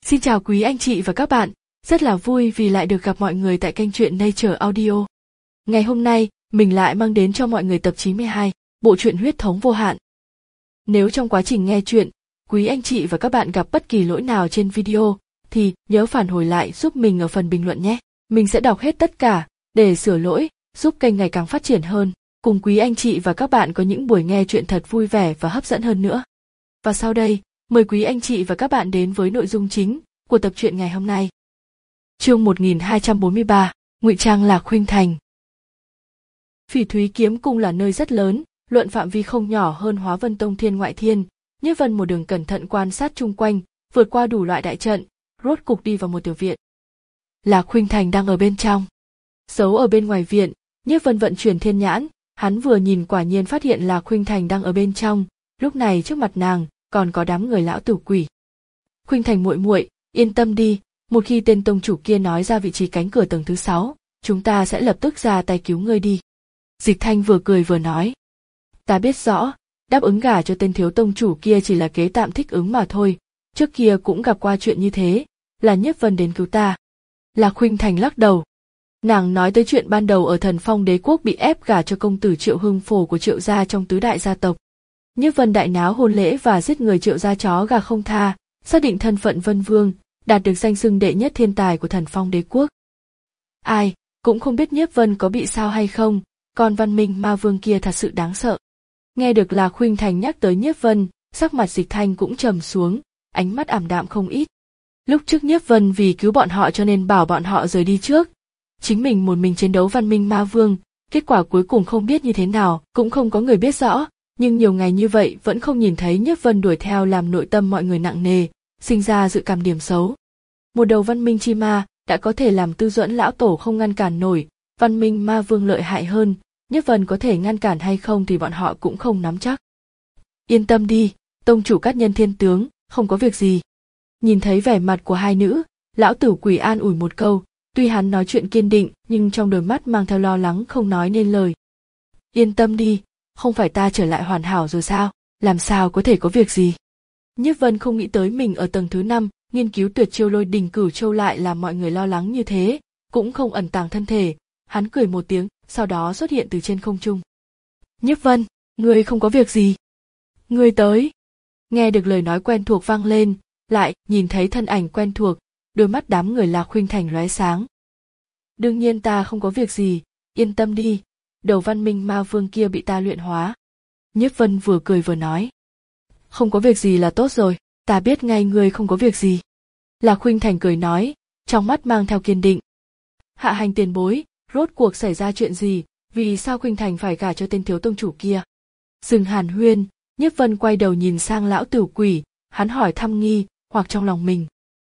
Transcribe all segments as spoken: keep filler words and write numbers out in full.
Xin chào quý anh chị và các bạn, rất là vui vì lại được gặp mọi người tại kênh truyện Nature Audio. Ngày hôm nay, mình lại mang đến cho mọi người tập chín mươi hai, bộ truyện Huyết thống vô hạn. Nếu trong quá trình nghe truyện, quý anh chị và các bạn gặp bất kỳ lỗi nào trên video, thì nhớ phản hồi lại giúp mình ở phần bình luận nhé. Mình sẽ đọc hết tất cả, để sửa lỗi, giúp kênh ngày càng phát triển hơn, cùng quý anh chị và các bạn có những buổi nghe truyện thật vui vẻ và hấp dẫn hơn nữa. Và sau đây, mời quý anh chị và các bạn đến với nội dung chính của tập truyện ngày hôm nay. Chương một nghìn hai trăm bốn mươi ba, Ngụy trang Lạc Khuynh Thành. Phỉ Thúy Kiếm Cung là nơi rất lớn, luận phạm vi không nhỏ hơn Hóa Vân Tông Thiên Ngoại Thiên. Nhiếp Vân một đường cẩn thận quan sát chung quanh, vượt qua đủ loại đại trận, rốt cục đi vào một tiểu viện. Lạc Khuynh Thành đang ở bên trong. Giấu ở bên ngoài viện, Nhiếp Vân vận chuyển thiên nhãn, hắn vừa nhìn quả nhiên phát hiện Lạc Khuynh Thành đang ở bên trong, lúc này trước mặt nàng còn có đám người lão tử quỷ. Khuynh Thành muội muội, yên tâm đi, một khi tên tông chủ kia nói ra vị trí cánh cửa tầng thứ sáu, chúng ta sẽ lập tức ra tay cứu ngươi đi. Dịch Thanh vừa cười vừa nói. Ta biết rõ, đáp ứng gả cho tên thiếu tông chủ kia chỉ là kế tạm thích ứng mà thôi, trước kia cũng gặp qua chuyện như thế, là Nhiếp Vân đến cứu ta. Lạc Khuynh Thành lắc đầu. Nàng nói tới chuyện ban đầu ở Thần Phong Đế quốc bị ép gả cho công tử Triệu Hưng Phổ của Triệu gia trong tứ đại gia tộc. Nhiếp Vân đại náo hôn lễ và giết người Triệu gia chó gà không tha, xác định thân phận Vân Vương, đạt được danh xưng đệ nhất thiên tài của Thần Phong Đế quốc. Ai cũng không biết Nhiếp Vân có bị sao hay không, còn Văn Minh Ma Vương kia thật sự đáng sợ. Nghe được Lạc Khuynh Thành nhắc tới Nhiếp Vân, sắc mặt Dịch Thanh cũng trầm xuống, ánh mắt ảm đạm không ít. Lúc trước Nhiếp Vân vì cứu bọn họ cho nên bảo bọn họ rời đi trước, chính mình một mình chiến đấu Văn Minh Ma Vương, kết quả cuối cùng không biết như thế nào, cũng không có người biết rõ. Nhưng nhiều ngày như vậy vẫn không nhìn thấy Nhiếp Vân đuổi theo làm nội tâm mọi người nặng nề, sinh ra dự cảm điểm xấu. Một đầu Văn Minh chi ma đã có thể làm Tư Duẫn lão tổ không ngăn cản nổi, Văn Minh Ma Vương lợi hại hơn, Nhiếp Vân có thể ngăn cản hay không thì bọn họ cũng không nắm chắc. Yên tâm đi, tông chủ Cát Nhân Thiên tướng, không có việc gì. Nhìn thấy vẻ mặt của hai nữ, lão tử quỷ an ủi một câu, tuy hắn nói chuyện kiên định nhưng trong đôi mắt mang theo lo lắng không nói nên lời. Yên tâm đi. Không phải ta trở lại hoàn hảo rồi sao, làm sao có thể có việc gì. Nhiếp Vân không nghĩ tới mình ở tầng thứ năm, nghiên cứu tuyệt chiêu Lôi Đình Cửu Châu lại làm mọi người lo lắng như thế, cũng không ẩn tàng thân thể, hắn cười một tiếng, sau đó xuất hiện từ trên không trung. Nhiếp Vân, ngươi không có việc gì. Ngươi tới. Nghe được lời nói quen thuộc vang lên, lại nhìn thấy thân ảnh quen thuộc, đôi mắt đám người Lạc Khuynh Thành lóe sáng. Đương nhiên ta không có việc gì, yên tâm đi. Đầu Văn Minh Ma Vương kia bị ta luyện hóa. Nhiếp Vân vừa cười vừa nói. Không có việc gì là tốt rồi, ta biết ngay ngươi không có việc gì. Lạc Khuynh Thành cười nói, trong mắt mang theo kiên định. Hạ hành tiền bối, rốt cuộc xảy ra chuyện gì, vì sao Khuynh Thành phải gả cho tên thiếu tông chủ kia? Dừng hàn huyên, Nhiếp Vân quay đầu nhìn sang lão tử quỷ, hắn hỏi thăm nghi, hoặc trong lòng mình.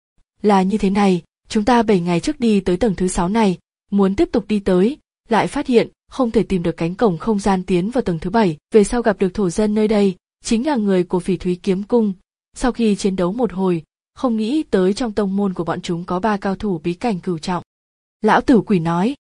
Là như thế này, chúng ta bảy ngày trước đi tới tầng thứ sáu này, muốn tiếp tục đi tới, lại phát hiện không thể tìm được cánh cổng không gian tiến vào tầng thứ bảy, về sau gặp được thổ dân nơi đây, chính là người của Phỉ Thúy Kiếm Cung. Sau khi chiến đấu một hồi, không nghĩ tới trong tông môn của bọn chúng có ba cao thủ bí cảnh cửu trọng. Lão tử quỷ nói.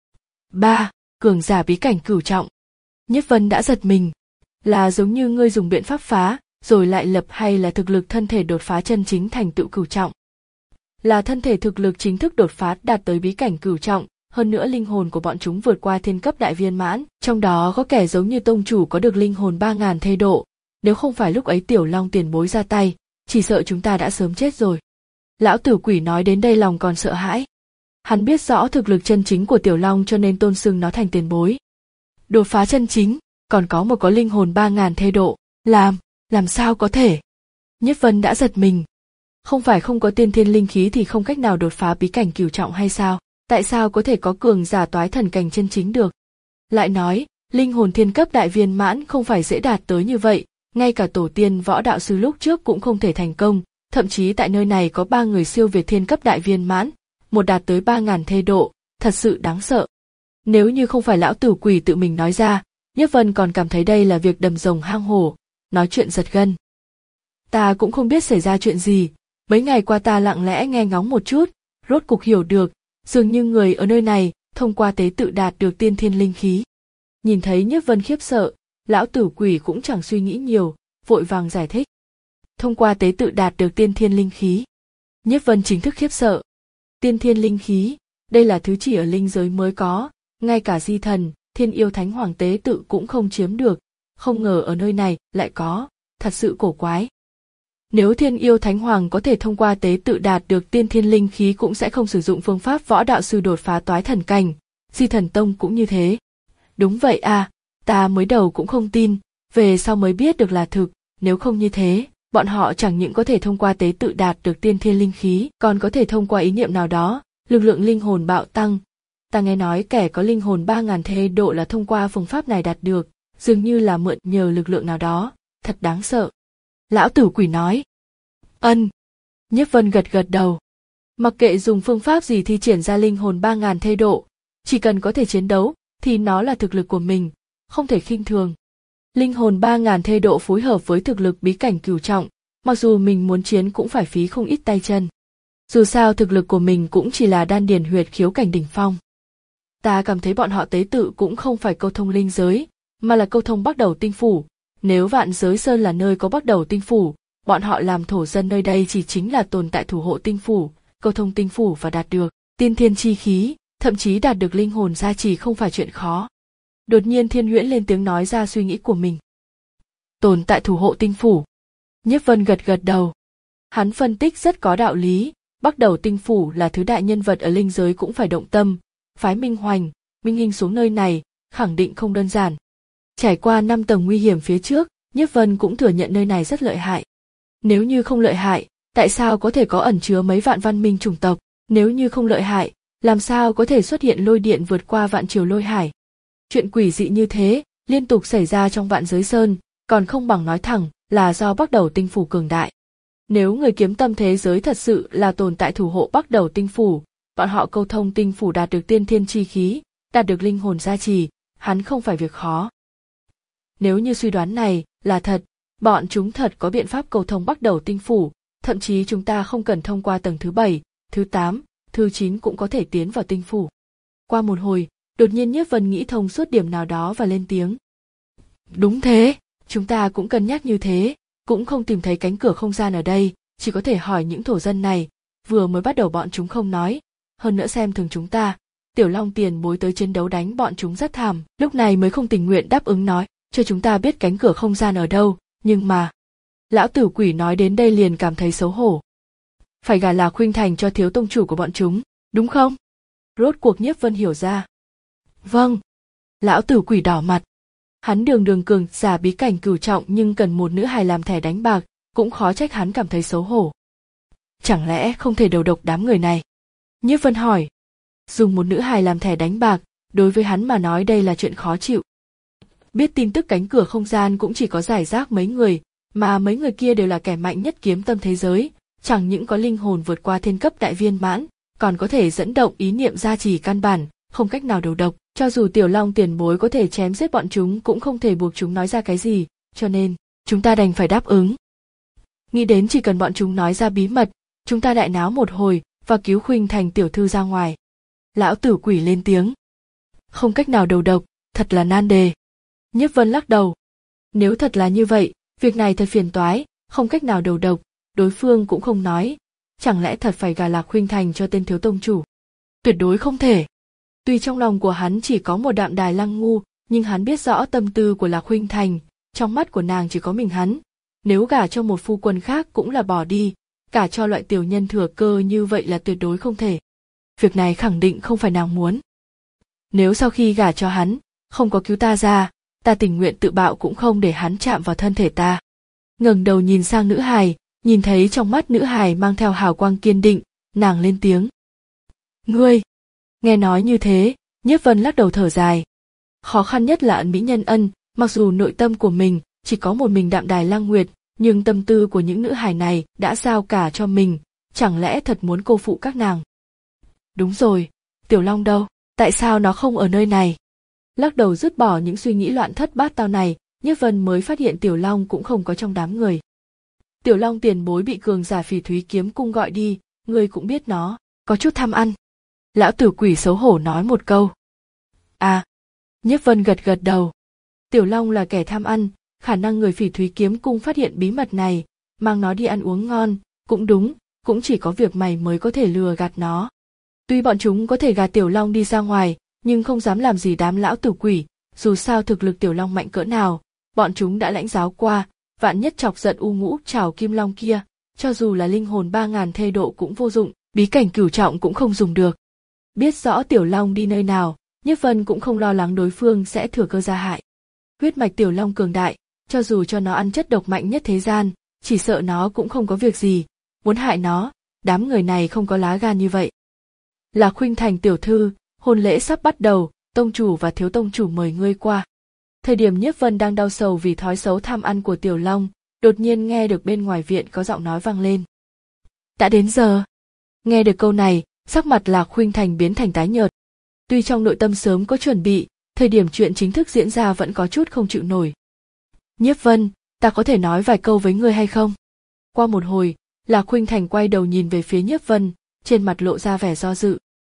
Ba, cường giả bí cảnh cửu trọng. Nhiếp Vân đã giật mình. Là giống như ngươi dùng biện pháp phá, rồi lại lập hay là thực lực thân thể đột phá chân chính thành tựu cửu trọng? Là thân thể thực lực chính thức đột phá đạt tới bí cảnh cửu trọng. Hơn nữa linh hồn của bọn chúng vượt qua thiên cấp đại viên mãn, trong đó có kẻ giống như tông chủ có được linh hồn ba ngàn thê độ, nếu không phải lúc ấy Tiểu Long tiền bối ra tay, chỉ sợ chúng ta đã sớm chết rồi. Lão tử quỷ nói đến đây lòng còn sợ hãi. Hắn biết rõ thực lực chân chính của Tiểu Long cho nên tôn xưng nó thành tiền bối. Đột phá chân chính, còn có một có linh hồn ba ngàn thê độ, làm, làm sao có thể? Nhiếp Vân đã giật mình. Không phải không có tiên thiên linh khí thì không cách nào đột phá bí cảnh cửu trọng hay sao? Tại sao có thể có cường giả toái thần cảnh chân chính được? Lại nói, linh hồn thiên cấp đại viên mãn không phải dễ đạt tới như vậy, ngay cả tổ tiên võ đạo sư lúc trước cũng không thể thành công, thậm chí tại nơi này có ba người siêu việt thiên cấp đại viên mãn, một đạt tới ba ngàn thê độ, thật sự đáng sợ. Nếu như không phải lão tử quỷ tự mình nói ra, Nhiếp Vân còn cảm thấy đây là việc đầm rồng hang hổ, nói chuyện giật gân. Ta cũng không biết xảy ra chuyện gì, mấy ngày qua ta lặng lẽ nghe ngóng một chút, rốt cục hiểu được. Dường như người ở nơi này, thông qua tế tự đạt được tiên thiên linh khí. Nhìn thấy Nhiếp Vân khiếp sợ, lão tử quỷ cũng chẳng suy nghĩ nhiều, vội vàng giải thích. Thông qua tế tự đạt được tiên thiên linh khí. Nhiếp Vân chính thức khiếp sợ. Tiên thiên linh khí, đây là thứ chỉ ở linh giới mới có, ngay cả di thần, thiên yêu thánh hoàng tế tự cũng không chiếm được, không ngờ ở nơi này lại có, thật sự cổ quái. Nếu thiên yêu thánh hoàng có thể thông qua tế tự đạt được tiên thiên linh khí cũng sẽ không sử dụng phương pháp võ đạo sư đột phá toái thần cảnh, di thần tông cũng như thế. Đúng vậy à, ta mới đầu cũng không tin, về sau mới biết được là thực, nếu không như thế, bọn họ chẳng những có thể thông qua tế tự đạt được tiên thiên linh khí, còn có thể thông qua ý niệm nào đó, lực lượng linh hồn bạo tăng. Ta nghe nói kẻ có linh hồn ba ngàn thê độ là thông qua phương pháp này đạt được, dường như là mượn nhờ lực lượng nào đó, thật đáng sợ. Lão tử quỷ nói. Ân. Nhiếp Vân gật gật đầu. Mặc kệ dùng phương pháp gì thi triển ra linh hồn ba ngàn thê độ, chỉ cần có thể chiến đấu, thì nó là thực lực của mình, không thể khinh thường. Linh hồn ba ngàn thê độ phối hợp với thực lực bí cảnh cửu trọng, mặc dù mình muốn chiến cũng phải phí không ít tay chân. Dù sao thực lực của mình cũng chỉ là đan điền huyệt khiếu cảnh đỉnh phong. Ta cảm thấy bọn họ tế tự cũng không phải câu thông linh giới, mà là câu thông Bắc Đầu Tinh Phủ. Nếu Vạn Giới Sơn là nơi có Bắc Đầu Tinh Phủ, bọn họ làm thổ dân nơi đây chỉ chính là tồn tại thủ hộ tinh phủ, câu thông tinh phủ và đạt được tiên thiên chi khí, thậm chí đạt được linh hồn gia trì không phải chuyện khó. Đột nhiên Thiên Huyễn lên tiếng nói ra suy nghĩ của mình. Tồn tại thủ hộ tinh phủ. Nhiếp Vân gật gật đầu. Hắn phân tích rất có đạo lý, Bắc Đầu Tinh Phủ là thứ đại nhân vật ở linh giới cũng phải động tâm, phái Minh Hoành, Minh Hinh xuống nơi này, khẳng định không đơn giản. Trải qua năm tầng nguy hiểm phía trước, Nhiếp Vân cũng thừa nhận nơi này rất lợi hại. Nếu như không lợi hại, tại sao có thể có ẩn chứa mấy vạn văn minh chủng tộc? Nếu như không lợi hại, làm sao có thể xuất hiện lôi điện vượt qua vạn triều lôi hải? Chuyện quỷ dị như thế, liên tục xảy ra trong Vạn Giới Sơn, còn không bằng nói thẳng là do Bắc Đầu Tinh Phủ cường đại. Nếu người kiếm tâm thế giới thật sự là tồn tại thủ hộ Bắc Đầu Tinh Phủ, bọn họ câu thông tinh phủ đạt được tiên thiên chi khí, đạt được linh hồn gia trì, hắn không phải việc khó. Nếu như suy đoán này là thật, bọn chúng thật có biện pháp cầu thông Bắc Đầu Tinh Phủ, thậm chí chúng ta không cần thông qua tầng thứ bảy, thứ tám, thứ chín cũng có thể tiến vào tinh phủ. Qua một hồi, đột nhiên Nhiếp Vân nghĩ thông suốt điểm nào đó và lên tiếng. Đúng thế, chúng ta cũng cân nhắc như thế, cũng không tìm thấy cánh cửa không gian ở đây, chỉ có thể hỏi những thổ dân này, vừa mới bắt đầu bọn chúng không nói, hơn nữa xem thường chúng ta, Tiểu Long tiền bối tới chiến đấu đánh bọn chúng rất thảm, lúc này mới không tình nguyện đáp ứng nói, cho chúng ta biết cánh cửa không gian ở đâu, nhưng mà... Lão tử quỷ nói đến đây liền cảm thấy xấu hổ. Phải gả Lạc Khuynh Thành cho thiếu tông chủ của bọn chúng, đúng không? Rốt cuộc Nhiếp Vân hiểu ra. Vâng. Lão tử quỷ đỏ mặt. Hắn đường đường cường giả bí cảnh cửu trọng nhưng cần một nữ hài làm thẻ đánh bạc, cũng khó trách hắn cảm thấy xấu hổ. Chẳng lẽ không thể đầu độc đám người này? Nhiếp Vân hỏi. Dùng một nữ hài làm thẻ đánh bạc, đối với hắn mà nói đây là chuyện khó chịu. Biết tin tức cánh cửa không gian cũng chỉ có giải rác mấy người, mà mấy người kia đều là kẻ mạnh nhất kiếm tâm thế giới, chẳng những có linh hồn vượt qua thiên cấp đại viên mãn, còn có thể dẫn động ý niệm gia trì căn bản, không cách nào đầu độc, cho dù Tiểu Long tiền bối có thể chém giết bọn chúng cũng không thể buộc chúng nói ra cái gì, cho nên, chúng ta đành phải đáp ứng. Nghĩ đến chỉ cần bọn chúng nói ra bí mật, chúng ta đại náo một hồi và cứu Khuynh Thành tiểu thư ra ngoài. Lão tử quỷ lên tiếng. Không cách nào đầu độc, thật là nan đề. Nhiếp Vân lắc đầu. Nếu thật là như vậy, việc này thật phiền toái, không cách nào đầu độc, đối phương cũng không nói. Chẳng lẽ thật phải gả Lạc Khuynh Thành cho tên thiếu tông chủ? Tuyệt đối không thể. Tuy trong lòng của hắn chỉ có một đạm đài lăng ngu, nhưng hắn biết rõ tâm tư của Lạc Khuynh Thành, trong mắt của nàng chỉ có mình hắn. Nếu gả cho một phu quân khác cũng là bỏ đi, cả cho loại tiểu nhân thừa cơ như vậy là tuyệt đối không thể. Việc này khẳng định không phải nàng muốn. Nếu sau khi gả cho hắn, không có cứu ta ra, ta tình nguyện tự bạo cũng không để hắn chạm vào thân thể ta. Ngẩng đầu nhìn sang nữ hài, nhìn thấy trong mắt nữ hài mang theo hào quang kiên định, nàng lên tiếng. Ngươi! Nghe nói như thế, Nhiếp Vân lắc đầu thở dài. Khó khăn nhất là ẩn mỹ nhân ân, mặc dù nội tâm của mình chỉ có một mình đạm đài lăng nguyệt, nhưng tâm tư của những nữ hài này đã giao cả cho mình, chẳng lẽ thật muốn cô phụ các nàng? Đúng rồi, Tiểu Long đâu? Tại sao nó không ở nơi này? Lắc đầu dứt bỏ những suy nghĩ loạn thất bát tao này, Nhiếp Vân mới phát hiện Tiểu Long cũng không có trong đám người. Tiểu Long tiền bối bị cường giả Phỉ Thúy kiếm cung gọi đi, ngươi cũng biết nó, có chút tham ăn. Lão tử quỷ xấu hổ nói một câu. À, Nhiếp Vân gật gật đầu. Tiểu Long là kẻ tham ăn, khả năng người Phỉ Thúy kiếm cung phát hiện bí mật này, mang nó đi ăn uống ngon, cũng đúng, cũng chỉ có việc mày mới có thể lừa gạt nó. Tuy bọn chúng có thể gạt Tiểu Long đi ra ngoài, nhưng không dám làm gì đám lão tử quỷ, dù sao thực lực Tiểu Long mạnh cỡ nào, bọn chúng đã lãnh giáo qua, vạn nhất chọc giận U Ngũ Trảo Kim Long kia, cho dù là linh hồn ba ngàn thê độ cũng vô dụng, bí cảnh cửu trọng cũng không dùng được. Biết rõ Tiểu Long đi nơi nào, Nhiếp Vân cũng không lo lắng đối phương sẽ thừa cơ ra hại. Huyết mạch Tiểu Long cường đại, cho dù cho nó ăn chất độc mạnh nhất thế gian, chỉ sợ nó cũng không có việc gì, muốn hại nó, đám người này không có lá gan như vậy. Là Khuynh Thành tiểu thư, hôn lễ sắp bắt đầu, tông chủ và thiếu tông chủ mời ngươi qua. Thời điểm Nhiếp Vân đang đau sầu vì thói xấu tham ăn của Tiểu Long, đột nhiên nghe được bên ngoài viện có giọng nói vang lên. Đã đến giờ. Nghe được câu này, sắc mặt Lạc Khuynh Thành biến thành tái nhợt. Tuy trong nội tâm sớm có chuẩn bị, thời điểm chuyện chính thức diễn ra vẫn có chút không chịu nổi. Nhiếp Vân, ta có thể nói vài câu với ngươi hay không? Qua một hồi, Lạc Khuynh Thành quay đầu nhìn về phía Nhiếp Vân, trên mặt lộ ra vẻ do dự.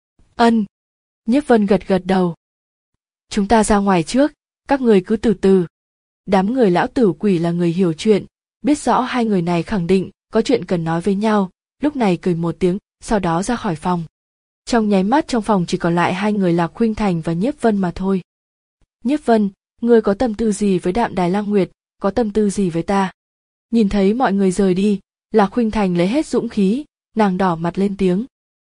Ân. Nhiếp Vân gật gật đầu. Chúng ta ra ngoài trước, các người cứ từ từ. Đám người lão tử quỷ là người hiểu chuyện, biết rõ hai người này khẳng định có chuyện cần nói với nhau, lúc này cười một tiếng, sau đó ra khỏi phòng. Trong nháy mắt trong phòng chỉ còn lại hai người Lạc Khuynh Thành và Nhiếp Vân mà thôi. Nhiếp Vân, ngươi có tâm tư gì với Đạm Đài Lang Nguyệt, có tâm tư gì với ta? Nhìn thấy mọi người rời đi, Lạc Khuynh Thành lấy hết dũng khí, nàng đỏ mặt lên tiếng.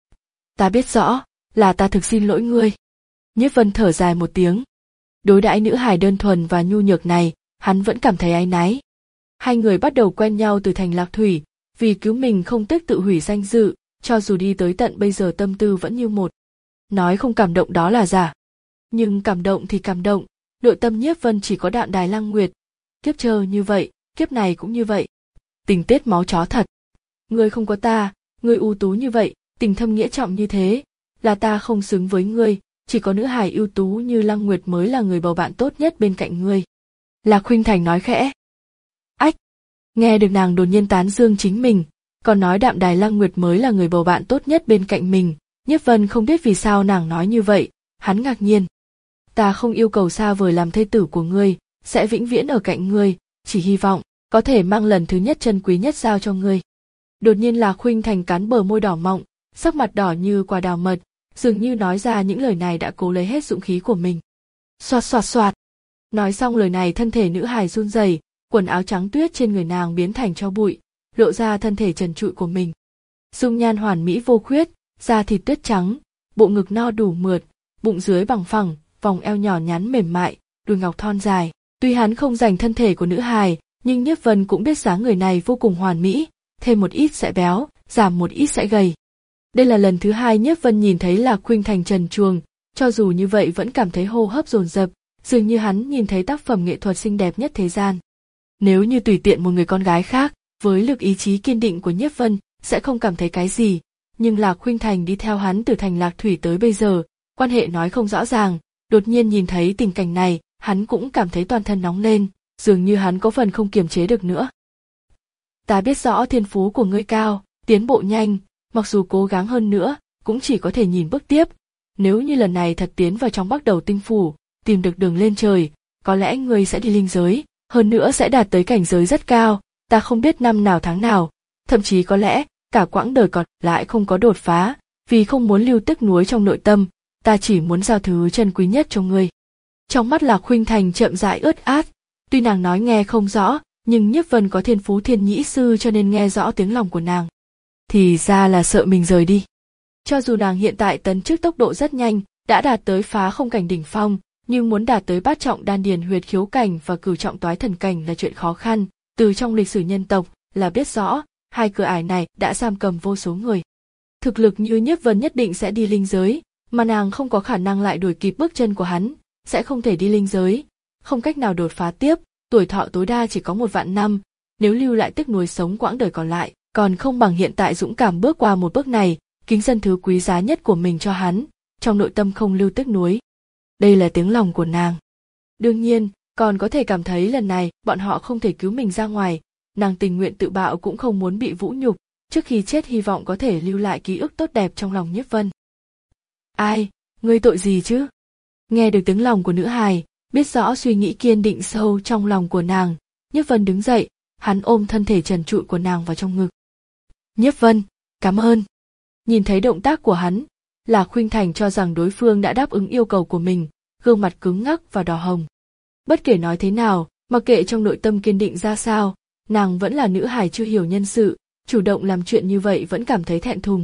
Ta biết rõ, là ta thực xin lỗi ngươi. Nhiếp Vân thở dài một tiếng. Đối đãi nữ hài đơn thuần và nhu nhược này, hắn vẫn cảm thấy áy náy. Hai người bắt đầu quen nhau từ thành Lạc Thủy, vì cứu mình không tiếc tự hủy danh dự, cho dù đi tới tận bây giờ tâm tư vẫn như một. Nói không cảm động đó là giả. Nhưng cảm động thì cảm động, nội tâm Nhiếp Vân chỉ có Đạm Đài Lang Nguyệt. Kiếp chờ như vậy, kiếp này cũng như vậy. Tình tiết máu chó thật. Ngươi không có ta, ngươi ưu tú như vậy, tình thâm nghĩa trọng như thế, là ta không xứng với ngươi, chỉ có nữ hài ưu tú như Lang Nguyệt mới là người bầu bạn tốt nhất bên cạnh ngươi. Lạc Khuynh Thành nói khẽ. Ách! Nghe được nàng đột nhiên tán dương chính mình, còn nói Đạm Đài Lang Nguyệt mới là người bầu bạn tốt nhất bên cạnh mình, Nhiếp Vân không biết vì sao nàng nói như vậy, hắn ngạc nhiên. Ta không yêu cầu xa vời làm thê tử của ngươi, sẽ vĩnh viễn ở cạnh ngươi, chỉ hy vọng có thể mang lần thứ nhất chân quý nhất giao cho ngươi. Đột nhiên Lạc Khuynh Thành cắn bờ môi đỏ mọng, sắc mặt đỏ như quả đào mật, dường như nói ra những lời này đã cố lấy hết dũng khí của mình. Xoạt xoạt xoạt. Nói xong lời này thân thể nữ hài run rẩy, quần áo trắng tuyết trên người nàng biến thành tro bụi, lộ ra thân thể trần trụi của mình. Dung nhan hoàn mỹ vô khuyết, da thịt tuyết trắng, bộ ngực no đủ mượt, bụng dưới bằng phẳng, vòng eo nhỏ nhắn mềm mại, đùi ngọc thon dài. Tuy hắn không giành thân thể của nữ hài, nhưng Nhiếp Vân cũng biết dáng người này vô cùng hoàn mỹ, thêm một ít sẽ béo, giảm một ít sẽ gầy. Đây là lần thứ hai Nhiếp Vân nhìn thấy Lạc Khuynh Thành trần truồng, cho dù như vậy vẫn cảm thấy hô hấp dồn dập, dường như hắn nhìn thấy tác phẩm nghệ thuật xinh đẹp nhất thế gian. Nếu như tùy tiện một người con gái khác, với lực ý chí kiên định của Nhiếp Vân, sẽ không cảm thấy cái gì, nhưng Lạc Khuynh Thành đi theo hắn từ thành Lạc Thủy tới bây giờ, quan hệ nói không rõ ràng, đột nhiên nhìn thấy tình cảnh này, hắn cũng cảm thấy toàn thân nóng lên, dường như hắn có phần không kiềm chế được nữa. Ta biết rõ thiên phú của ngươi cao, tiến bộ nhanh, mặc dù cố gắng hơn nữa, cũng chỉ có thể nhìn bước tiếp. Nếu như lần này thật tiến vào trong Bắc Đầu Tinh Phủ, tìm được đường lên trời, có lẽ ngươi sẽ đi linh giới, hơn nữa sẽ đạt tới cảnh giới rất cao, ta không biết năm nào tháng nào, thậm chí có lẽ cả quãng đời còn lại không có đột phá, vì không muốn lưu tiếc nuối trong nội tâm, ta chỉ muốn giao thứ chân quý nhất cho ngươi. Trong mắt Lạc Khuynh Thành chậm rãi ướt át, tuy nàng nói nghe không rõ, nhưng Nhiếp Vân có thiên phú thiên nhĩ sư cho nên nghe rõ tiếng lòng của nàng. Thì ra là sợ mình rời đi. Cho dù nàng hiện tại tấn chức tốc độ rất nhanh, đã đạt tới phá không cảnh đỉnh phong, nhưng muốn đạt tới bát trọng đan điền huyệt khiếu cảnh và cửu trọng toái thần cảnh là chuyện khó khăn, từ trong lịch sử nhân tộc là biết rõ, hai cửa ải này đã giam cầm vô số người. Thực lực như Nhiếp Vân nhất định sẽ đi linh giới, mà nàng không có khả năng lại đuổi kịp bước chân của hắn, sẽ không thể đi linh giới, không cách nào đột phá tiếp, tuổi thọ tối đa chỉ có một vạn năm, nếu lưu lại tiếc nuối sống quãng đời còn lại, còn không bằng hiện tại dũng cảm bước qua một bước này, kính dâng thứ quý giá nhất của mình cho hắn, trong nội tâm không lưu tiếc nuối. Đây là tiếng lòng của nàng. Đương nhiên, còn có thể cảm thấy lần này bọn họ không thể cứu mình ra ngoài, nàng tình nguyện tự bạo cũng không muốn bị vũ nhục, trước khi chết hy vọng có thể lưu lại ký ức tốt đẹp trong lòng Nhiếp Vân. Ai, ngươi tội gì chứ? Nghe được tiếng lòng của nữ hài, biết rõ suy nghĩ kiên định sâu trong lòng của nàng, Nhiếp Vân đứng dậy, hắn ôm thân thể trần trụi của nàng vào trong ngực. Nhiếp Vân, Cảm ơn. Nhìn thấy động tác của hắn, Lạc Khuynh Thành cho rằng đối phương đã đáp ứng yêu cầu của mình, gương mặt cứng ngắc và đỏ hồng. Bất kể nói thế nào, mặc kệ trong nội tâm kiên định ra sao, nàng vẫn là nữ hài chưa hiểu nhân sự, chủ động làm chuyện như vậy vẫn cảm thấy thẹn thùng.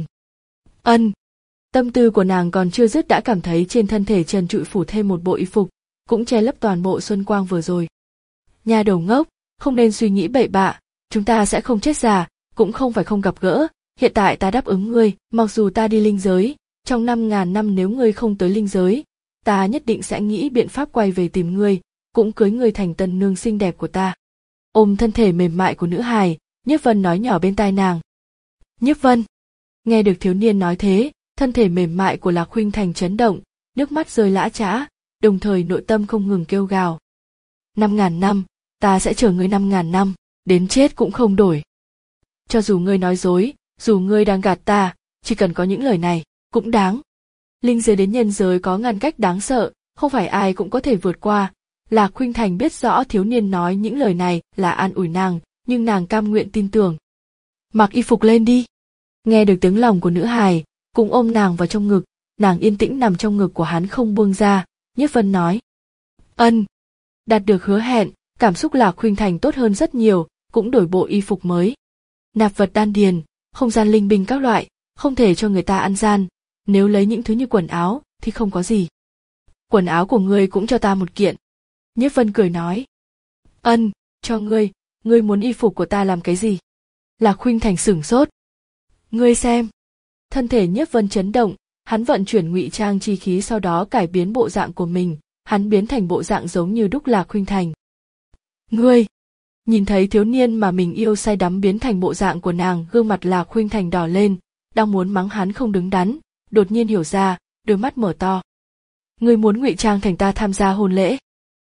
Ân. Tâm tư của nàng còn chưa dứt đã cảm thấy trên thân thể trần trụi phủ thêm một bộ y phục, cũng che lấp toàn bộ xuân quang vừa rồi. Nhà đầu ngốc, không nên suy nghĩ bậy bạ, chúng ta sẽ không chết già, cũng không phải không gặp gỡ, hiện tại ta đáp ứng ngươi, mặc dù ta đi linh giới, trong năm ngàn năm nếu ngươi không tới linh giới, ta nhất định sẽ nghĩ biện pháp quay về tìm ngươi, cũng cưới ngươi thành tân nương xinh đẹp của ta. Ôm thân thể mềm mại của nữ hài, Nhiếp Vân nói nhỏ bên tai nàng. Nhiếp Vân. Nghe được thiếu niên nói thế, thân thể mềm mại của Lạc Khuynh Thành chấn động, nước mắt rơi lã chã, đồng thời nội tâm không ngừng kêu gào. Năm ngàn năm, ta sẽ chờ ngươi năm ngàn năm, đến chết cũng không đổi. Cho dù ngươi nói dối, dù ngươi đang gạt ta, chỉ cần có những lời này, cũng đáng. Linh giới đến nhân giới có ngăn cách đáng sợ, không phải ai cũng có thể vượt qua. Lạc Khuynh Thành biết rõ thiếu niên nói những lời này là an ủi nàng, nhưng nàng cam nguyện tin tưởng. Mặc y phục lên đi. Nghe được tiếng lòng của nữ hài, cùng ôm nàng vào trong ngực, nàng yên tĩnh nằm trong ngực của hắn không buông ra, Nhiếp Vân nói. Ân. Đạt được hứa hẹn, cảm xúc Lạc Khuynh Thành tốt hơn rất nhiều, cũng đổi bộ y phục mới. Nạp vật đan điền, không gian linh binh các loại, không thể cho người ta ăn gian, nếu lấy những thứ như quần áo thì không có gì. Quần áo của ngươi cũng cho ta một kiện. Nhiếp Vân cười nói. Ân, cho ngươi, ngươi muốn y phục của ta làm cái gì? Lạc Khuynh Thành sửng sốt. Ngươi xem. Thân thể Nhiếp Vân chấn động, hắn vận chuyển ngụy trang chi khí sau đó cải biến bộ dạng của mình, hắn biến thành bộ dạng giống như đúc Lạc Khuynh Thành. Ngươi. Nhìn thấy thiếu niên mà mình yêu say đắm biến thành bộ dạng của nàng, gương mặt Lạc Khuynh Thành đỏ lên, đang muốn mắng hắn không đứng đắn, đột nhiên hiểu ra, đôi mắt mở to. Ngươi muốn ngụy trang thành ta tham gia hôn lễ?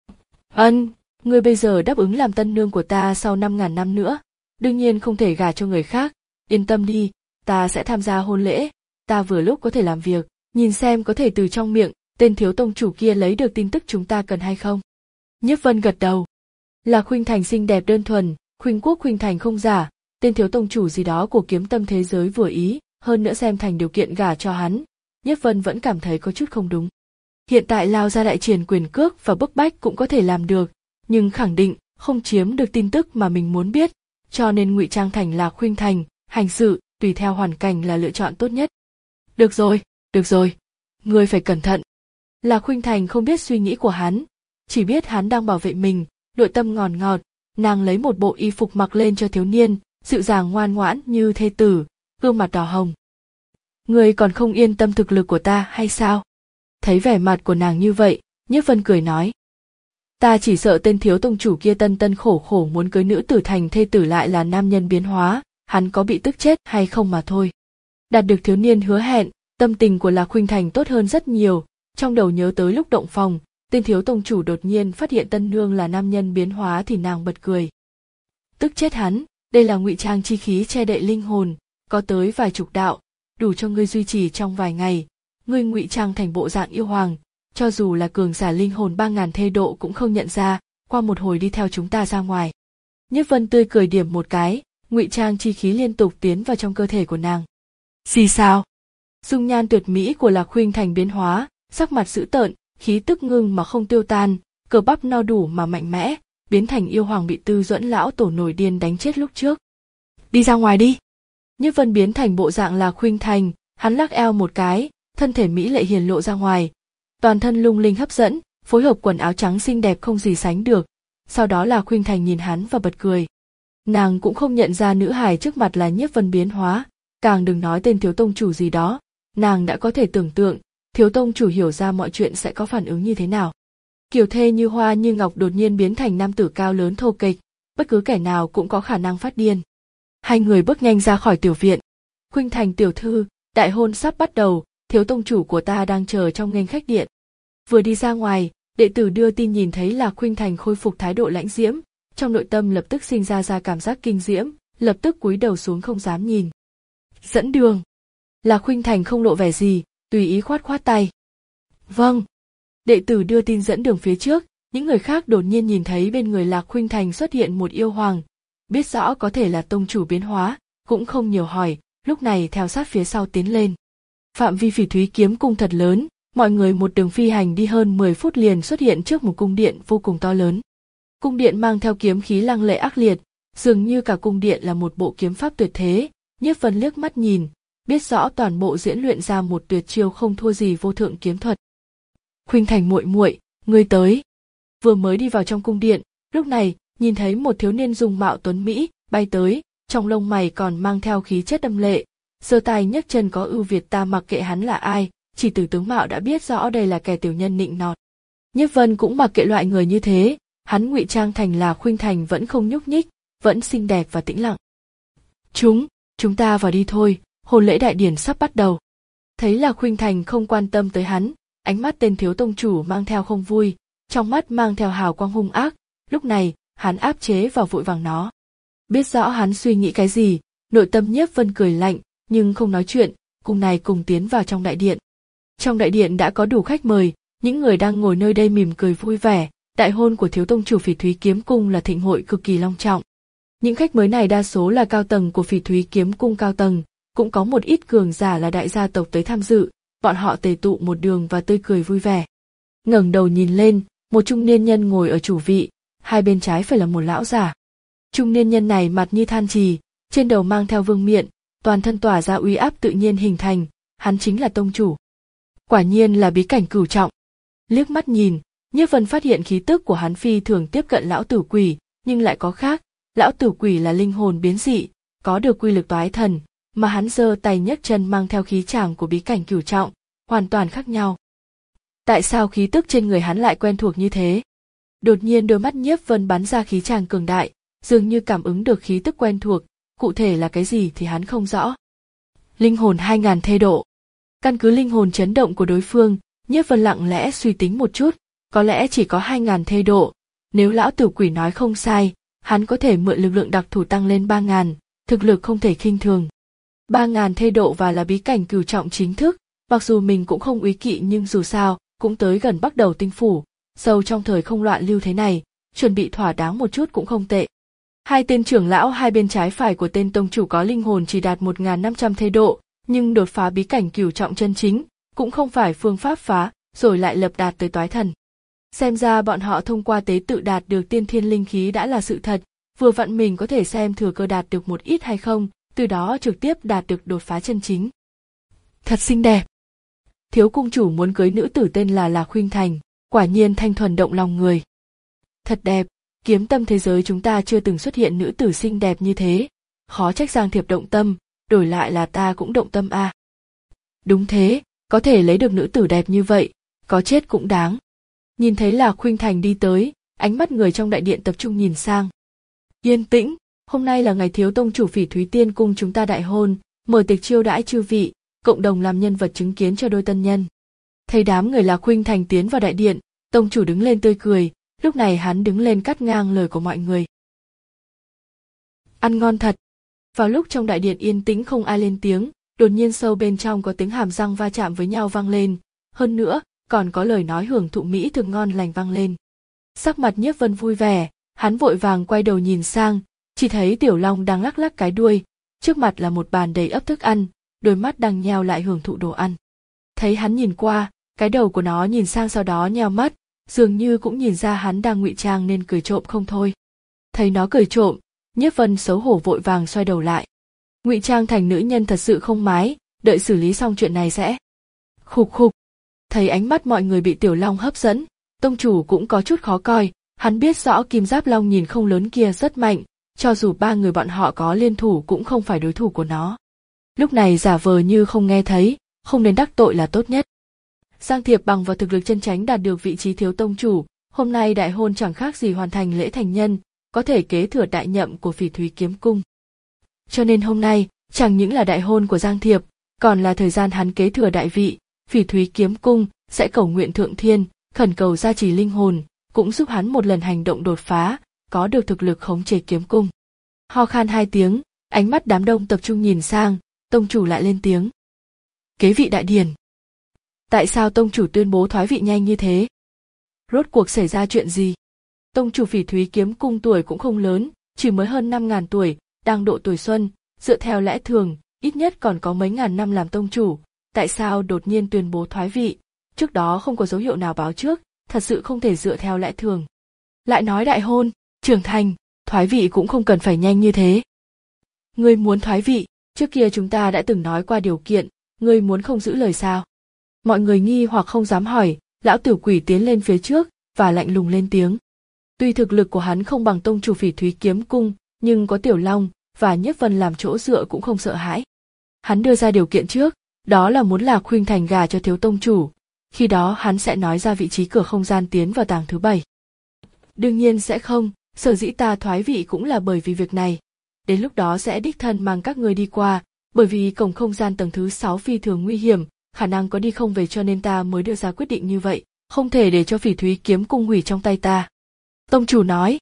Ân, ngươi bây giờ đáp ứng làm tân nương của ta sau năm ngàn năm nữa, đương nhiên không thể gả cho người khác, yên tâm đi, ta sẽ tham gia hôn lễ, ta vừa lúc có thể làm việc, nhìn xem có thể từ trong miệng tên thiếu tông chủ kia lấy được tin tức chúng ta cần hay không. Nhiếp Vân gật đầu. Lạc Khuynh Thành xinh đẹp đơn thuần, khuynh quốc khuynh thành không giả, tên thiếu tông chủ gì đó của kiếm tâm thế giới vừa ý, hơn nữa xem thành điều kiện gả cho hắn, Nhiếp Vân vẫn cảm thấy có chút không đúng. Hiện tại lao ra đại triển quyền cước và bức bách cũng có thể làm được, nhưng khẳng định không chiếm được tin tức mà mình muốn biết, cho nên ngụy trang thành Lạc Khuynh Thành, hành sự tùy theo hoàn cảnh là lựa chọn tốt nhất. Được rồi, được rồi, ngươi phải cẩn thận. Lạc Khuynh Thành không biết suy nghĩ của hắn, chỉ biết hắn đang bảo vệ mình, nội tâm ngọt ngọt, nàng lấy một bộ y phục mặc lên cho thiếu niên, dịu dàng ngoan ngoãn như thê tử, gương mặt đỏ hồng. Ngươi còn không yên tâm thực lực của ta hay sao? Thấy vẻ mặt của nàng như vậy, Nhiếp Vân cười nói. Ta chỉ sợ tên thiếu tông chủ kia tân tân khổ khổ muốn cưới nữ tử thành thê tử lại là nam nhân biến hóa, hắn có bị tức chết hay không mà thôi. Đạt được thiếu niên hứa hẹn, tâm tình của Lạc Khuynh Thành tốt hơn rất nhiều, trong đầu nhớ tới lúc động phòng, tên thiếu tông chủ đột nhiên phát hiện tân nương là nam nhân biến hóa thì nàng bật cười. Tức chết hắn, đây là ngụy trang chi khí che đậy linh hồn, có tới vài chục đạo, đủ cho ngươi duy trì trong vài ngày. Ngươi ngụy trang thành bộ dạng yêu hoàng, cho dù là cường giả linh hồn ba ngàn thê độ cũng không nhận ra, qua một hồi đi theo chúng ta ra ngoài. Nhiếp Vân tươi cười điểm một cái, ngụy trang chi khí liên tục tiến vào trong cơ thể của nàng. Gì sao? Dung nhan tuyệt mỹ của Lạc Khuynh Thành biến hóa, sắc mặt dữ tợn, khí tức ngưng mà không tiêu tan, cơ bắp no đủ mà mạnh mẽ, biến thành yêu hoàng bị Tư Duẫn lão tổ nổi điên đánh chết lúc trước. Đi ra ngoài đi. Nhiếp Vân biến thành bộ dạng Lạc Khuynh Thành, hắn lắc eo một cái, thân thể mỹ lệ hiển lộ ra ngoài, toàn thân lung linh hấp dẫn, phối hợp quần áo trắng xinh đẹp không gì sánh được. Sau đó là Khuynh Thành nhìn hắn và bật cười. Nàng cũng không nhận ra nữ hài trước mặt là Nhiếp Vân biến hóa, càng đừng nói tên thiếu tông chủ gì đó, nàng đã có thể tưởng tượng, thiếu tông chủ hiểu ra mọi chuyện sẽ có phản ứng như thế nào. Kiều thê như hoa như ngọc đột nhiên biến thành nam tử cao lớn thô kệch, bất cứ kẻ nào cũng có khả năng phát điên. Hai người bước nhanh ra khỏi tiểu viện. Khuynh Thành tiểu thư, đại hôn sắp bắt đầu, thiếu tông chủ của ta đang chờ trong nghênh khách điện. Vừa đi ra ngoài, đệ tử đưa tin nhìn thấy là Khuynh Thành khôi phục thái độ lãnh diễm, trong nội tâm lập tức sinh ra ra cảm giác kinh diễm, lập tức cúi đầu xuống không dám nhìn. Dẫn đường. Là Khuynh Thành không lộ vẻ gì, tùy ý khoát khoát tay. Vâng. Đệ tử đưa tin dẫn đường phía trước, những người khác đột nhiên nhìn thấy bên người Lạc Khuynh Thành xuất hiện một yêu hoàng, biết rõ có thể là tông chủ biến hóa, cũng không nhiều hỏi, lúc này theo sát phía sau tiến lên. Phạm vi Phỉ Thúy Kiếm Cung thật lớn, mọi người một đường phi hành đi hơn mười phút liền xuất hiện trước một cung điện vô cùng to lớn. Cung điện mang theo kiếm khí lăng lệ ác liệt, dường như cả cung điện là một bộ kiếm pháp tuyệt thế. Nhiếp Vân liếc mắt nhìn, biết rõ toàn bộ diễn luyện ra một tuyệt chiêu không thua gì vô thượng kiếm thuật. Khuynh Thành muội muội, ngươi tới. Vừa mới đi vào trong cung điện, lúc này nhìn thấy một thiếu niên dung mạo tuấn mỹ bay tới, trong lông mày còn mang theo khí chất đâm lệ, giơ tay nhấc chân có ưu việt, ta mặc kệ hắn là ai, chỉ từ tướng mạo đã biết rõ đây là kẻ tiểu nhân nịnh nọt. Nhiếp Vân cũng mặc kệ loại người như thế, hắn ngụy trang thành là Khuynh Thành vẫn không nhúc nhích, vẫn xinh đẹp và tĩnh lặng. Chúng, chúng ta vào đi thôi, hôn lễ đại điển sắp bắt đầu. Thấy là Khuynh Thành không quan tâm tới hắn, ánh mắt tên thiếu tông chủ mang theo không vui, trong mắt mang theo hào quang hung ác, lúc này, hắn áp chế vào vội vàng nó. Biết rõ hắn suy nghĩ cái gì, nội tâm Nhiếp Vân cười lạnh, nhưng không nói chuyện, cùng này cùng tiến vào trong đại điện. Trong đại điện đã có đủ khách mời, những người đang ngồi nơi đây mỉm cười vui vẻ, đại hôn của thiếu tông chủ Phỉ Thúy Kiếm Cung là thịnh hội cực kỳ long trọng. Những khách mới này đa số là cao tầng của Phỉ Thúy Kiếm Cung cao tầng, cũng có một ít cường giả là đại gia tộc tới tham dự, bọn họ tề tụ một đường và tươi cười vui vẻ. Ngẩng đầu nhìn lên, một trung niên nhân ngồi ở chủ vị, hai bên trái phải là một lão giả. Trung niên nhân này mặt như than trì, trên đầu mang theo vương miện, toàn thân tỏa ra uy áp tự nhiên hình thành, hắn chính là tông chủ. Quả nhiên là bí cảnh cửu trọng. Liếc mắt nhìn, Nhiếp Vân phát hiện khí tức của hắn phi thường tiếp cận lão tử quỷ, nhưng lại có khác, lão tử quỷ là linh hồn biến dị, có được quy lực toái thần, mà hắn giơ tay nhấc chân mang theo khí tràng của bí cảnh cửu trọng, hoàn toàn khác nhau. Tại sao khí tức trên người hắn lại quen thuộc như thế? Đột nhiên đôi mắt Nhiếp Vân bắn ra khí tràng cường đại, dường như cảm ứng được khí tức quen thuộc, cụ thể là cái gì thì hắn không rõ. Linh hồn hai ngàn thê độ. Căn cứ linh hồn chấn động của đối phương, Nhiếp Vân lặng lẽ suy tính một chút, có lẽ chỉ có hai ngàn thê độ, nếu lão tử quỷ nói không sai, hắn có thể mượn lực lượng đặc thù tăng lên ba ngàn, thực lực không thể khinh thường. ba ngàn thê độ và là bí cảnh cửu trọng chính thức, mặc dù mình cũng không úy kỵ nhưng dù sao, cũng tới gần bắt đầu tinh phủ, sâu trong thời không loạn lưu thế này, chuẩn bị thỏa đáng một chút cũng không tệ. Hai tên trưởng lão hai bên trái phải của tên tông chủ có linh hồn chỉ đạt một nghìn năm trăm thê độ, nhưng đột phá bí cảnh cửu trọng chân chính, cũng không phải phương pháp phá, rồi lại lập đạt tới toái thần. Xem ra bọn họ thông qua tế tự đạt được tiên thiên linh khí đã là sự thật, vừa vặn mình có thể xem thừa cơ đạt được một ít hay không, từ đó trực tiếp đạt được đột phá chân chính. Thật xinh đẹp. Thiếu cung chủ muốn cưới nữ tử tên là là Khuynh Thành, quả nhiên thanh thuần động lòng người. Thật đẹp, kiếm tâm thế giới chúng ta chưa từng xuất hiện nữ tử xinh đẹp như thế, khó trách Giang Thiệp động tâm, đổi lại là ta cũng động tâm a. À. Đúng thế, có thể lấy được nữ tử đẹp như vậy, có chết cũng đáng. Nhìn thấy là Khuynh Thành đi tới, ánh mắt người trong đại điện tập trung nhìn sang. Yên tĩnh, hôm nay là ngày thiếu tông chủ Phỉ Thúy Tiên Cung chúng ta đại hôn, mời tiệc chiêu đãi chư vị, cộng đồng làm nhân vật chứng kiến cho đôi tân nhân. Thấy đám người là Khuynh Thành tiến vào đại điện, tông chủ đứng lên tươi cười, lúc này hắn đứng lên cắt ngang lời của mọi người. Ăn ngon thật. Vào lúc trong đại điện yên tĩnh không ai lên tiếng, đột nhiên sâu bên trong có tiếng hàm răng va chạm với nhau vang lên, hơn nữa, còn có lời nói hưởng thụ mỹ thực ngon lành vang lên. Sắc mặt Nhiếp Vân vui vẻ, hắn vội vàng quay đầu nhìn sang, chỉ thấy Tiểu Long đang lắc lắc cái đuôi, trước mặt là một bàn đầy ắp thức ăn, đôi mắt đang nheo lại hưởng thụ đồ ăn. Thấy hắn nhìn qua, cái đầu của nó nhìn sang sau đó nheo mắt, dường như cũng nhìn ra hắn đang ngụy trang nên cười trộm không thôi. Thấy nó cười trộm, Nhiếp Vân xấu hổ vội vàng xoay đầu lại. Ngụy trang thành nữ nhân thật sự không mái, đợi xử lý xong chuyện này sẽ. Khục khục. Thấy ánh mắt mọi người bị Tiểu Long hấp dẫn, tông chủ cũng có chút khó coi, hắn biết rõ Kim Giáp Long nhìn không lớn kia rất mạnh, cho dù ba người bọn họ có liên thủ cũng không phải đối thủ của nó. Lúc này giả vờ như không nghe thấy, không nên đắc tội là tốt nhất. Giang Thiệp bằng vào thực lực chân chánh đạt được vị trí thiếu tông chủ, hôm nay đại hôn chẳng khác gì hoàn thành lễ thành nhân, có thể kế thừa đại nhậm của Phỉ Thúy Kiếm Cung. Cho nên hôm nay, chẳng những là đại hôn của Giang Thiệp, còn là thời gian hắn kế thừa đại vị, Phỉ Thúy Kiếm Cung sẽ cầu nguyện thượng thiên, khẩn cầu gia trì linh hồn, cũng giúp hắn một lần hành động đột phá, có được thực lực khống chế kiếm cung. Ho khan hai tiếng, ánh mắt đám đông tập trung nhìn sang, tông chủ lại lên tiếng. Kế vị đại điển. Tại sao tông chủ tuyên bố thoái vị nhanh như thế? Rốt cuộc xảy ra chuyện gì? Tông chủ Phỉ Thúy Kiếm Cung tuổi cũng không lớn, chỉ mới hơn năm ngàn tuổi, đang độ tuổi xuân, dựa theo lẽ thường, ít nhất còn có mấy ngàn năm làm tông chủ, tại sao đột nhiên tuyên bố thoái vị, trước đó không có dấu hiệu nào báo trước, thật sự không thể dựa theo lẽ thường. Lại nói đại hôn, trưởng thành, thoái vị cũng không cần phải nhanh như thế. Ngươi muốn thoái vị, trước kia chúng ta đã từng nói qua điều kiện, ngươi muốn không giữ lời sao? Mọi người nghi hoặc không dám hỏi, lão tử quỷ tiến lên phía trước và lạnh lùng lên tiếng. Tuy thực lực của hắn không bằng tông chủ Phỉ Thúy Kiếm Cung, nhưng có Tiểu Long và Nhiếp Vân làm chỗ dựa cũng không sợ hãi. Hắn đưa ra điều kiện trước, đó là muốn Lạc Khuynh Thành gả cho thiếu tông chủ, khi đó hắn sẽ nói ra vị trí cửa không gian tiến vào tầng thứ bảy. Đương nhiên sẽ không, sở dĩ ta thoái vị cũng là bởi vì việc này. Đến lúc đó sẽ đích thân mang các ngươi đi qua, bởi vì cổng không gian tầng thứ sáu phi thường nguy hiểm, khả năng có đi không về cho nên ta mới đưa ra quyết định như vậy, không thể để cho Phỉ Thúy Kiếm Cung hủy trong tay ta. Tông chủ nói.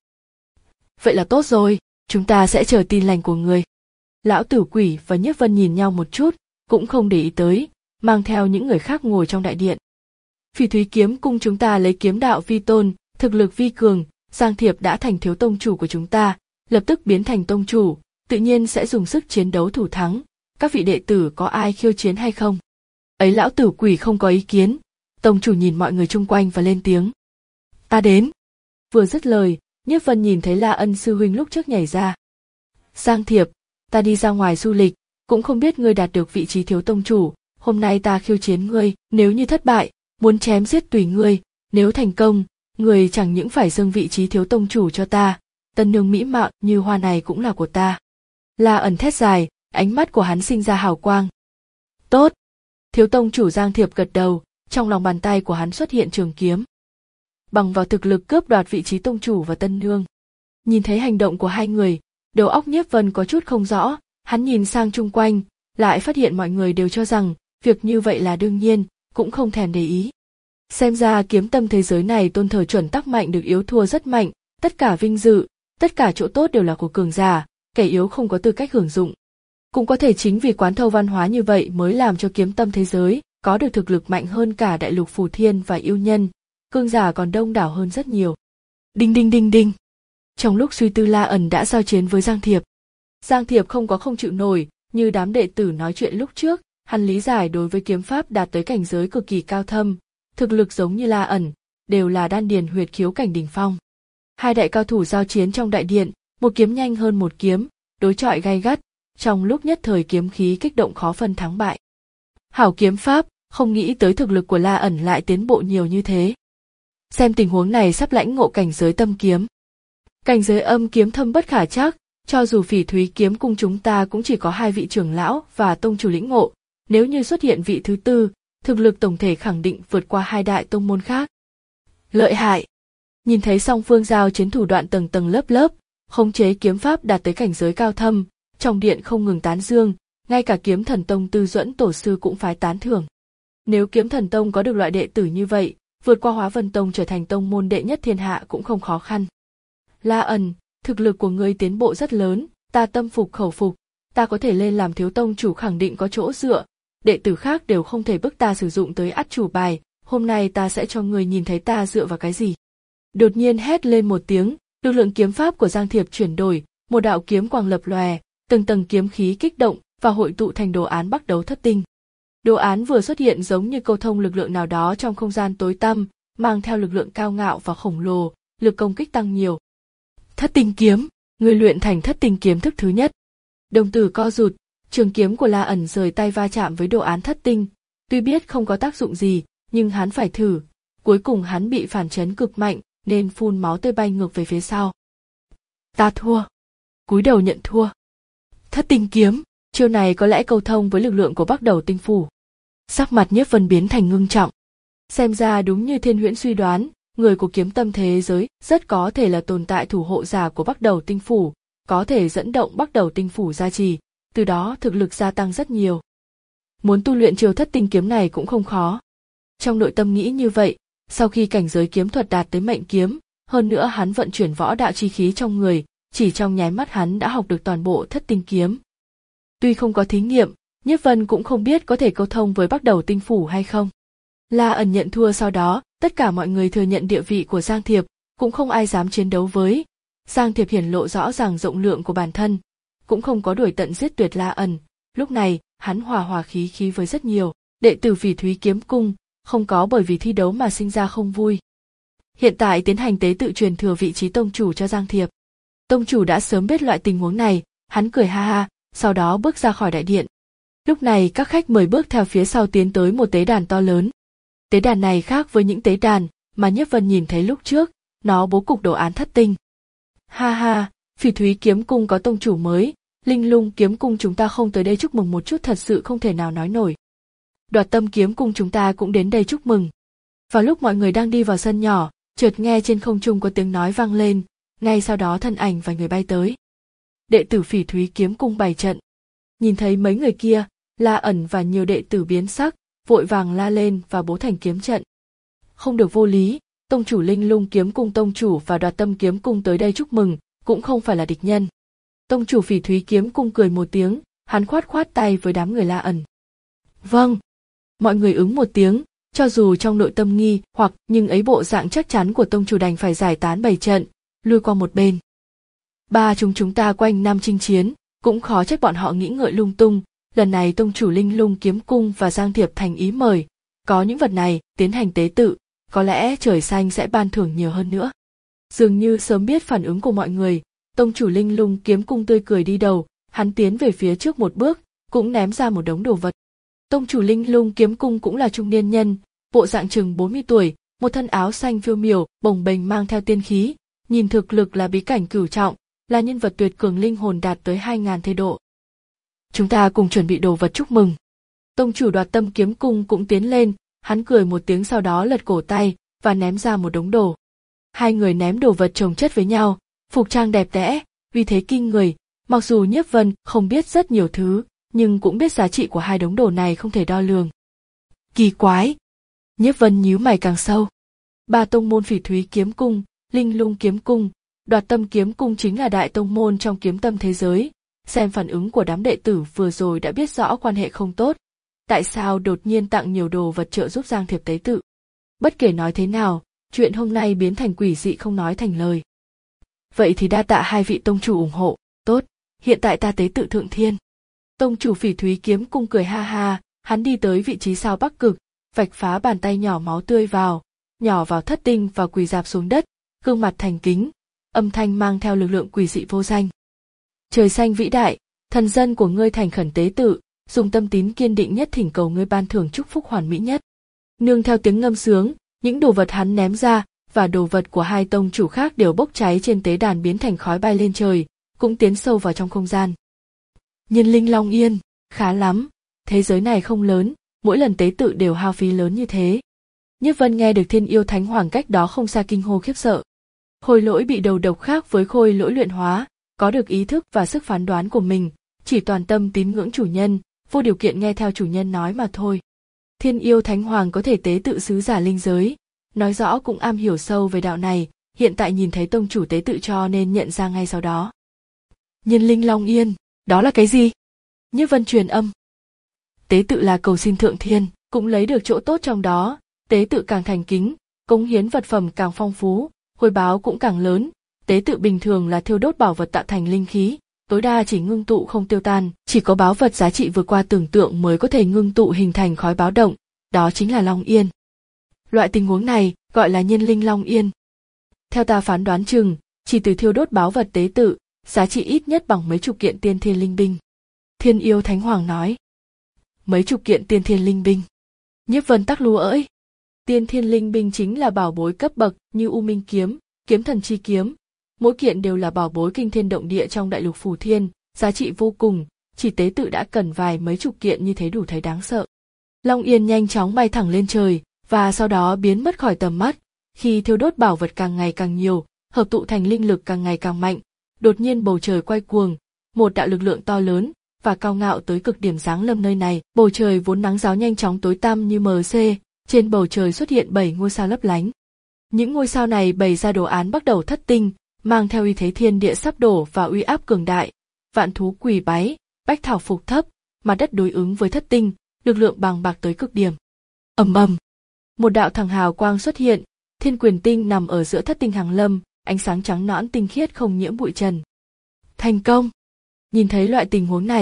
Vậy là tốt rồi, chúng ta sẽ chờ tin lành của người. Lão Tử Quỷ và Nhiếp Vân nhìn nhau một chút, cũng không để ý tới, mang theo những người khác ngồi trong đại điện. Phỉ Thúy Kiếm Cung chúng ta lấy kiếm đạo vi tôn, thực lực vi cường, Giang Thiệp đã thành thiếu tông chủ của chúng ta, lập tức biến thành tông chủ, tự nhiên sẽ dùng sức chiến đấu thủ thắng. Các vị đệ tử có ai khiêu chiến hay không? Ấy Lão Tử Quỷ không có ý kiến, tông chủ nhìn mọi người chung quanh và lên tiếng. Ta đến. Vừa dứt lời, Nhiếp Vân nhìn thấy La Ân sư huynh lúc trước nhảy ra. Giang Thiệp, ta đi ra ngoài du lịch, cũng không biết ngươi đạt được vị trí thiếu tông chủ, hôm nay ta khiêu chiến ngươi, nếu như thất bại, muốn chém giết tùy ngươi, nếu thành công, ngươi chẳng những phải dâng vị trí thiếu tông chủ cho ta, tân nương mỹ mạo như hoa này cũng là của ta. La Ẩn thét dài, ánh mắt của hắn sinh ra hào quang. Tốt. Thiếu tông chủ Giang Thiệp gật đầu, trong lòng bàn tay của hắn xuất hiện trường kiếm. Bằng vào thực lực cướp đoạt vị trí tông chủ và tân nương. Nhìn thấy hành động của hai người, đầu óc Nhiếp Vân có chút không rõ, hắn nhìn sang chung quanh, lại phát hiện mọi người đều cho rằng việc như vậy là đương nhiên, cũng không thèm để ý. Xem ra kiếm tâm thế giới này tôn thờ chuẩn tắc mạnh được yếu thua rất mạnh, tất cả vinh dự, tất cả chỗ tốt đều là của cường giả, kẻ yếu không có tư cách hưởng dụng. Cũng có thể chính vì quán thâu văn hóa như vậy mới làm cho kiếm tâm thế giới có được thực lực mạnh hơn cả đại lục Phù Thiên và yêu nhân, cường giả còn đông đảo hơn rất nhiều. Đinh đinh đinh đinh. Trong lúc suy tư La Ẩn đã giao chiến với Giang Thiệp. Giang Thiệp không có không chịu nổi, như đám đệ tử nói chuyện lúc trước, hắn lý giải đối với kiếm pháp đạt tới cảnh giới cực kỳ cao thâm, thực lực giống như La Ẩn, đều là đan điền huyệt khiếu cảnh đỉnh phong. Hai đại cao thủ giao chiến trong đại điện, một kiếm nhanh hơn một kiếm, đối chọi gay gắt, trong lúc nhất thời kiếm khí kích động khó phân thắng bại. Hảo kiếm pháp, không nghĩ tới thực lực của La Ẩn lại tiến bộ nhiều như thế. Xem tình huống này sắp lãnh ngộ cảnh giới tâm kiếm. Cảnh giới âm kiếm thâm bất khả trắc, cho dù Phỉ Thúy Kiếm Cung chúng ta cũng chỉ có hai vị trưởng lão và tông chủ lĩnh ngộ, nếu như xuất hiện vị thứ tư, thực lực tổng thể khẳng định vượt qua hai đại tông môn khác. Lợi hại. Nhìn thấy song phương giao chiến thủ đoạn tầng tầng lớp lớp, khống chế kiếm pháp đạt tới cảnh giới cao thâm, trong điện không ngừng tán dương, ngay cả Kiếm Thần Tông Tư Duẫn tổ sư cũng phái tán thưởng. Nếu Kiếm Thần Tông có được loại đệ tử như vậy, vượt qua Hóa Vân Tông trở thành tông môn đệ nhất thiên hạ cũng không khó khăn. La Ẩn, thực lực của ngươi tiến bộ rất lớn, ta tâm phục khẩu phục, ta có thể lên làm thiếu tông chủ khẳng định có chỗ dựa, đệ tử khác đều không thể bức ta sử dụng tới át chủ bài, hôm nay ta sẽ cho ngươi nhìn thấy ta dựa vào cái gì. Đột nhiên hét lên một tiếng, lực lượng kiếm pháp của Giang Thiệp chuyển đổi, một đạo kiếm quang lập lòe, từng tầng kiếm khí kích động và hội tụ thành đồ án Bắc Đấu Thất Tinh. Đồ án vừa xuất hiện giống như câu thông lực lượng nào đó trong không gian tối tăm, mang theo lực lượng cao ngạo và khổng lồ, lực công kích tăng nhiều. Thất Tinh kiếm, người luyện thành Thất Tinh kiếm thức thứ nhất. Đồng tử co rụt, trường kiếm của La Ẩn rời tay va chạm với đồ án Thất Tinh, tuy biết không có tác dụng gì, nhưng hắn phải thử. Cuối cùng hắn bị phản chấn cực mạnh, nên phun máu tươi bay ngược về phía sau. Ta thua. Cúi đầu nhận thua. Thất Tinh kiếm, chiêu này có lẽ câu thông với lực lượng của Bắc Đầu Tinh phủ. Sắc mặt Nhiếp Vân biến thành ngưng trọng. Xem ra đúng như Thiên Huyễn suy đoán, người của kiếm tâm thế giới rất có thể là tồn tại thủ hộ giả của Bắc Đầu Tinh phủ, có thể dẫn động Bắc Đầu Tinh phủ gia trì, từ đó thực lực gia tăng rất nhiều. Muốn tu luyện chiêu Thất Tinh kiếm này cũng không khó. Trong nội tâm nghĩ như vậy, sau khi cảnh giới kiếm thuật đạt tới mệnh kiếm, hơn nữa hắn vận chuyển võ đạo chi khí trong người, chỉ trong nháy mắt hắn đã học được toàn bộ Thất Tinh kiếm. Tuy không có thí nghiệm, Nhiếp Vân cũng không biết có thể câu thông với Bắc Đầu Tinh phủ hay không. La Ẩn nhận thua sau đó, tất cả mọi người thừa nhận địa vị của Giang Thiệp, cũng không ai dám chiến đấu với. Giang Thiệp hiển lộ rõ ràng rộng lượng của bản thân, cũng không có đuổi tận giết tuyệt La Ẩn, Lúc này, hắn hòa hòa khí khí với rất nhiều đệ tử Phỉ Thúy Kiếm Cung, không có bởi vì thi đấu mà sinh ra không vui. Hiện tại tiến hành tế tự truyền thừa vị trí tông chủ cho Giang Thiệp. Tông chủ đã sớm biết loại tình huống này, hắn cười ha ha, sau đó bước ra khỏi đại điện. Lúc này các khách mời bước theo phía sau tiến tới một tế đàn to lớn. Tế đàn này khác với những tế đàn mà Nhiếp Vân nhìn thấy lúc trước, nó bố cục đồ án thất tinh. Ha ha, Phỉ Thúy Kiếm Cung có tông chủ mới, Linh Lung Kiếm Cung chúng ta không tới đây chúc mừng một chút thật sự không thể nào nói nổi. Đoạt Tâm Kiếm Cung chúng ta cũng đến đây chúc mừng. Vào lúc mọi người đang đi vào sân nhỏ, chợt nghe trên không trung có tiếng nói vang lên, ngay sau đó thân ảnh vài người bay tới. Đệ tử Phỉ Thúy Kiếm Cung bày trận. Nhìn thấy mấy người kia, La ẩn và nhiều đệ tử biến sắc, vội vàng la lên và bố thành kiếm trận. Không được vô lý, tông chủ Linh Lung Kiếm Cung tông chủ và Đoạt Tâm Kiếm Cung tới đây chúc mừng, cũng không phải là địch nhân. Tông chủ Phỉ Thúy Kiếm Cung cười một tiếng, hắn khoát khoát tay với đám người La ẩn. Vâng. Mọi người ứng một tiếng, cho dù trong nội tâm nghi hoặc nhưng ấy bộ dạng chắc chắn của tông chủ đành phải giải tán bày trận, lui qua một bên. Ba chúng chúng ta quanh năm chinh chiến, cũng khó trách bọn họ nghĩ ngợi lung tung, lần này tông chủ Linh Lung Kiếm Cung và Giang Thiệp thành ý mời, có những vật này tiến hành tế tự, có lẽ trời xanh sẽ ban thưởng nhiều hơn nữa. Dường như sớm biết phản ứng của mọi người, tông chủ Linh Lung Kiếm Cung tươi cười đi đầu, hắn tiến về phía trước một bước, cũng ném ra một đống đồ vật. Tông chủ Linh Lung Kiếm Cung cũng là trung niên nhân, bộ dạng chừng bốn mươi tuổi, một thân áo xanh phiêu miểu, bồng bềnh mang theo tiên khí, nhìn thực lực là bí cảnh cửu trọng, là nhân vật tuyệt cường linh hồn đạt tới hai ngàn thê độ. Chúng ta cùng chuẩn bị đồ vật chúc mừng. Tông chủ Đoạt Tâm Kiếm Cung cũng tiến lên, hắn cười một tiếng sau đó lật cổ tay và ném ra một đống đồ. Hai người ném đồ vật chồng chất với nhau, phục trang đẹp đẽ, uy thế kinh người, mặc dù Nhiếp Vân không biết rất nhiều thứ, nhưng cũng biết giá trị của hai đống đồ này không thể đo lường. Kỳ quái! Nhiếp Vân nhíu mày càng sâu. Ba tông môn Phỉ Thúy Kiếm Cung, Linh Lung Kiếm Cung, Đoạt Tâm Kiếm Cung chính là đại tông môn trong kiếm tâm thế giới. Xem phản ứng của đám đệ tử vừa rồi đã biết rõ quan hệ không tốt. Tại sao đột nhiên tặng nhiều đồ vật trợ giúp Giang Thiệp tế tự? Bất kể nói thế nào, chuyện hôm nay biến thành quỷ dị không nói thành lời. Vậy thì đa tạ hai vị tông chủ ủng hộ, tốt, hiện tại ta tế tự Thượng Thiên. Tông chủ Phỉ Thúy Kiếm Cung cười ha ha, hắn đi tới vị trí sao Bắc Cực, vạch phá bàn tay nhỏ máu tươi vào, nhỏ vào thất tinh và quỳ rạp xuống đất, gương mặt thành kính, âm thanh mang theo lực lượng quỷ dị vô danh. Trời xanh vĩ đại, thần dân của ngươi thành khẩn tế tự, dùng tâm tín kiên định nhất thỉnh cầu ngươi ban thưởng chúc phúc hoàn mỹ nhất. Nương theo tiếng ngâm sướng, những đồ vật hắn ném ra và đồ vật của hai tông chủ khác đều bốc cháy trên tế đàn biến thành khói bay lên trời, cũng tiến sâu vào trong không gian. Nhân linh Long Yên, khá lắm, thế giới này không lớn, mỗi lần tế tự đều hao phí lớn như thế. Nhiếp Vân nghe được Thiên Yêu Thánh Hoàng cách đó không xa kinh hô khiếp sợ. Khôi Lỗi bị đầu độc khác với Khôi Lỗi luyện hóa, có được ý thức và sức phán đoán của mình, chỉ toàn tâm tín ngưỡng chủ nhân, vô điều kiện nghe theo chủ nhân nói mà thôi. Thiên Yêu Thánh Hoàng có thể tế tự sứ giả linh giới, nói rõ cũng am hiểu sâu về đạo này, hiện tại nhìn thấy tông chủ tế tự cho nên nhận ra ngay sau đó. Nhân linh Long Yên, đó là cái gì? Nhiếp Vân truyền âm. Tế tự là cầu xin Thượng Thiên, cũng lấy được chỗ tốt trong đó, tế tự càng thành kính, cống hiến vật phẩm càng phong phú, hồi báo cũng càng lớn. Tế tự bình thường là thiêu đốt bảo vật tạo thành linh khí, tối đa chỉ ngưng tụ không tiêu tan, chỉ có báu vật giá trị vượt qua tưởng tượng mới có thể ngưng tụ hình thành khói báo động, đó chính là Long Yên. Loại tình huống này gọi là nhân linh Long Yên. Theo ta phán đoán chừng, chỉ từ thiêu đốt báu vật tế tự, giá trị ít nhất bằng mấy chục kiện tiên thiên linh binh. Thiên Yêu Thánh Hoàng nói. Mấy chục kiện tiên thiên linh binh. Nhiếp Vân tắc lúa ỡi. Tiên thiên linh binh chính là bảo bối cấp bậc như U Minh Kiếm, Kiếm Thần Chi Kiếm. Mỗi kiện đều là bảo bối kinh thiên động địa trong đại lục Phù Thiên, giá trị vô cùng, chỉ tế tự đã cần vài mấy chục kiện như thế đủ thấy đáng sợ. Long Yên nhanh chóng bay thẳng lên trời, và sau đó biến mất khỏi tầm mắt, khi thiêu đốt bảo vật càng ngày càng nhiều, hợp tụ thành linh lực càng ngày càng mạnh, đột nhiên bầu trời quay cuồng, một đạo lực lượng to lớn và cao ngạo tới cực điểm giáng lâm nơi này, bầu trời vốn nắng ráo nhanh chóng tối tăm như mờ xê, trên bầu trời xuất hiện bảy ngôi sao lấp lánh. Những ngôi sao này bày ra đồ án bắt đầu thất tinh, mang theo uy thế thiên địa sắp đổ và uy áp cường đại, vạn thú quỳ bái, bách thảo phục thấp, mặt đất đối ứng với thất tinh, lực lượng bàng bạc tới cực điểm. Ầm ầm, một đạo thẳng hào quang xuất hiện, Thiên Quyền Tinh nằm ở giữa thất tinh hàng lâm, ánh sáng trắng nõn tinh khiết không nhiễm bụi trần. Thành công! Nhìn thấy loại tình huống này,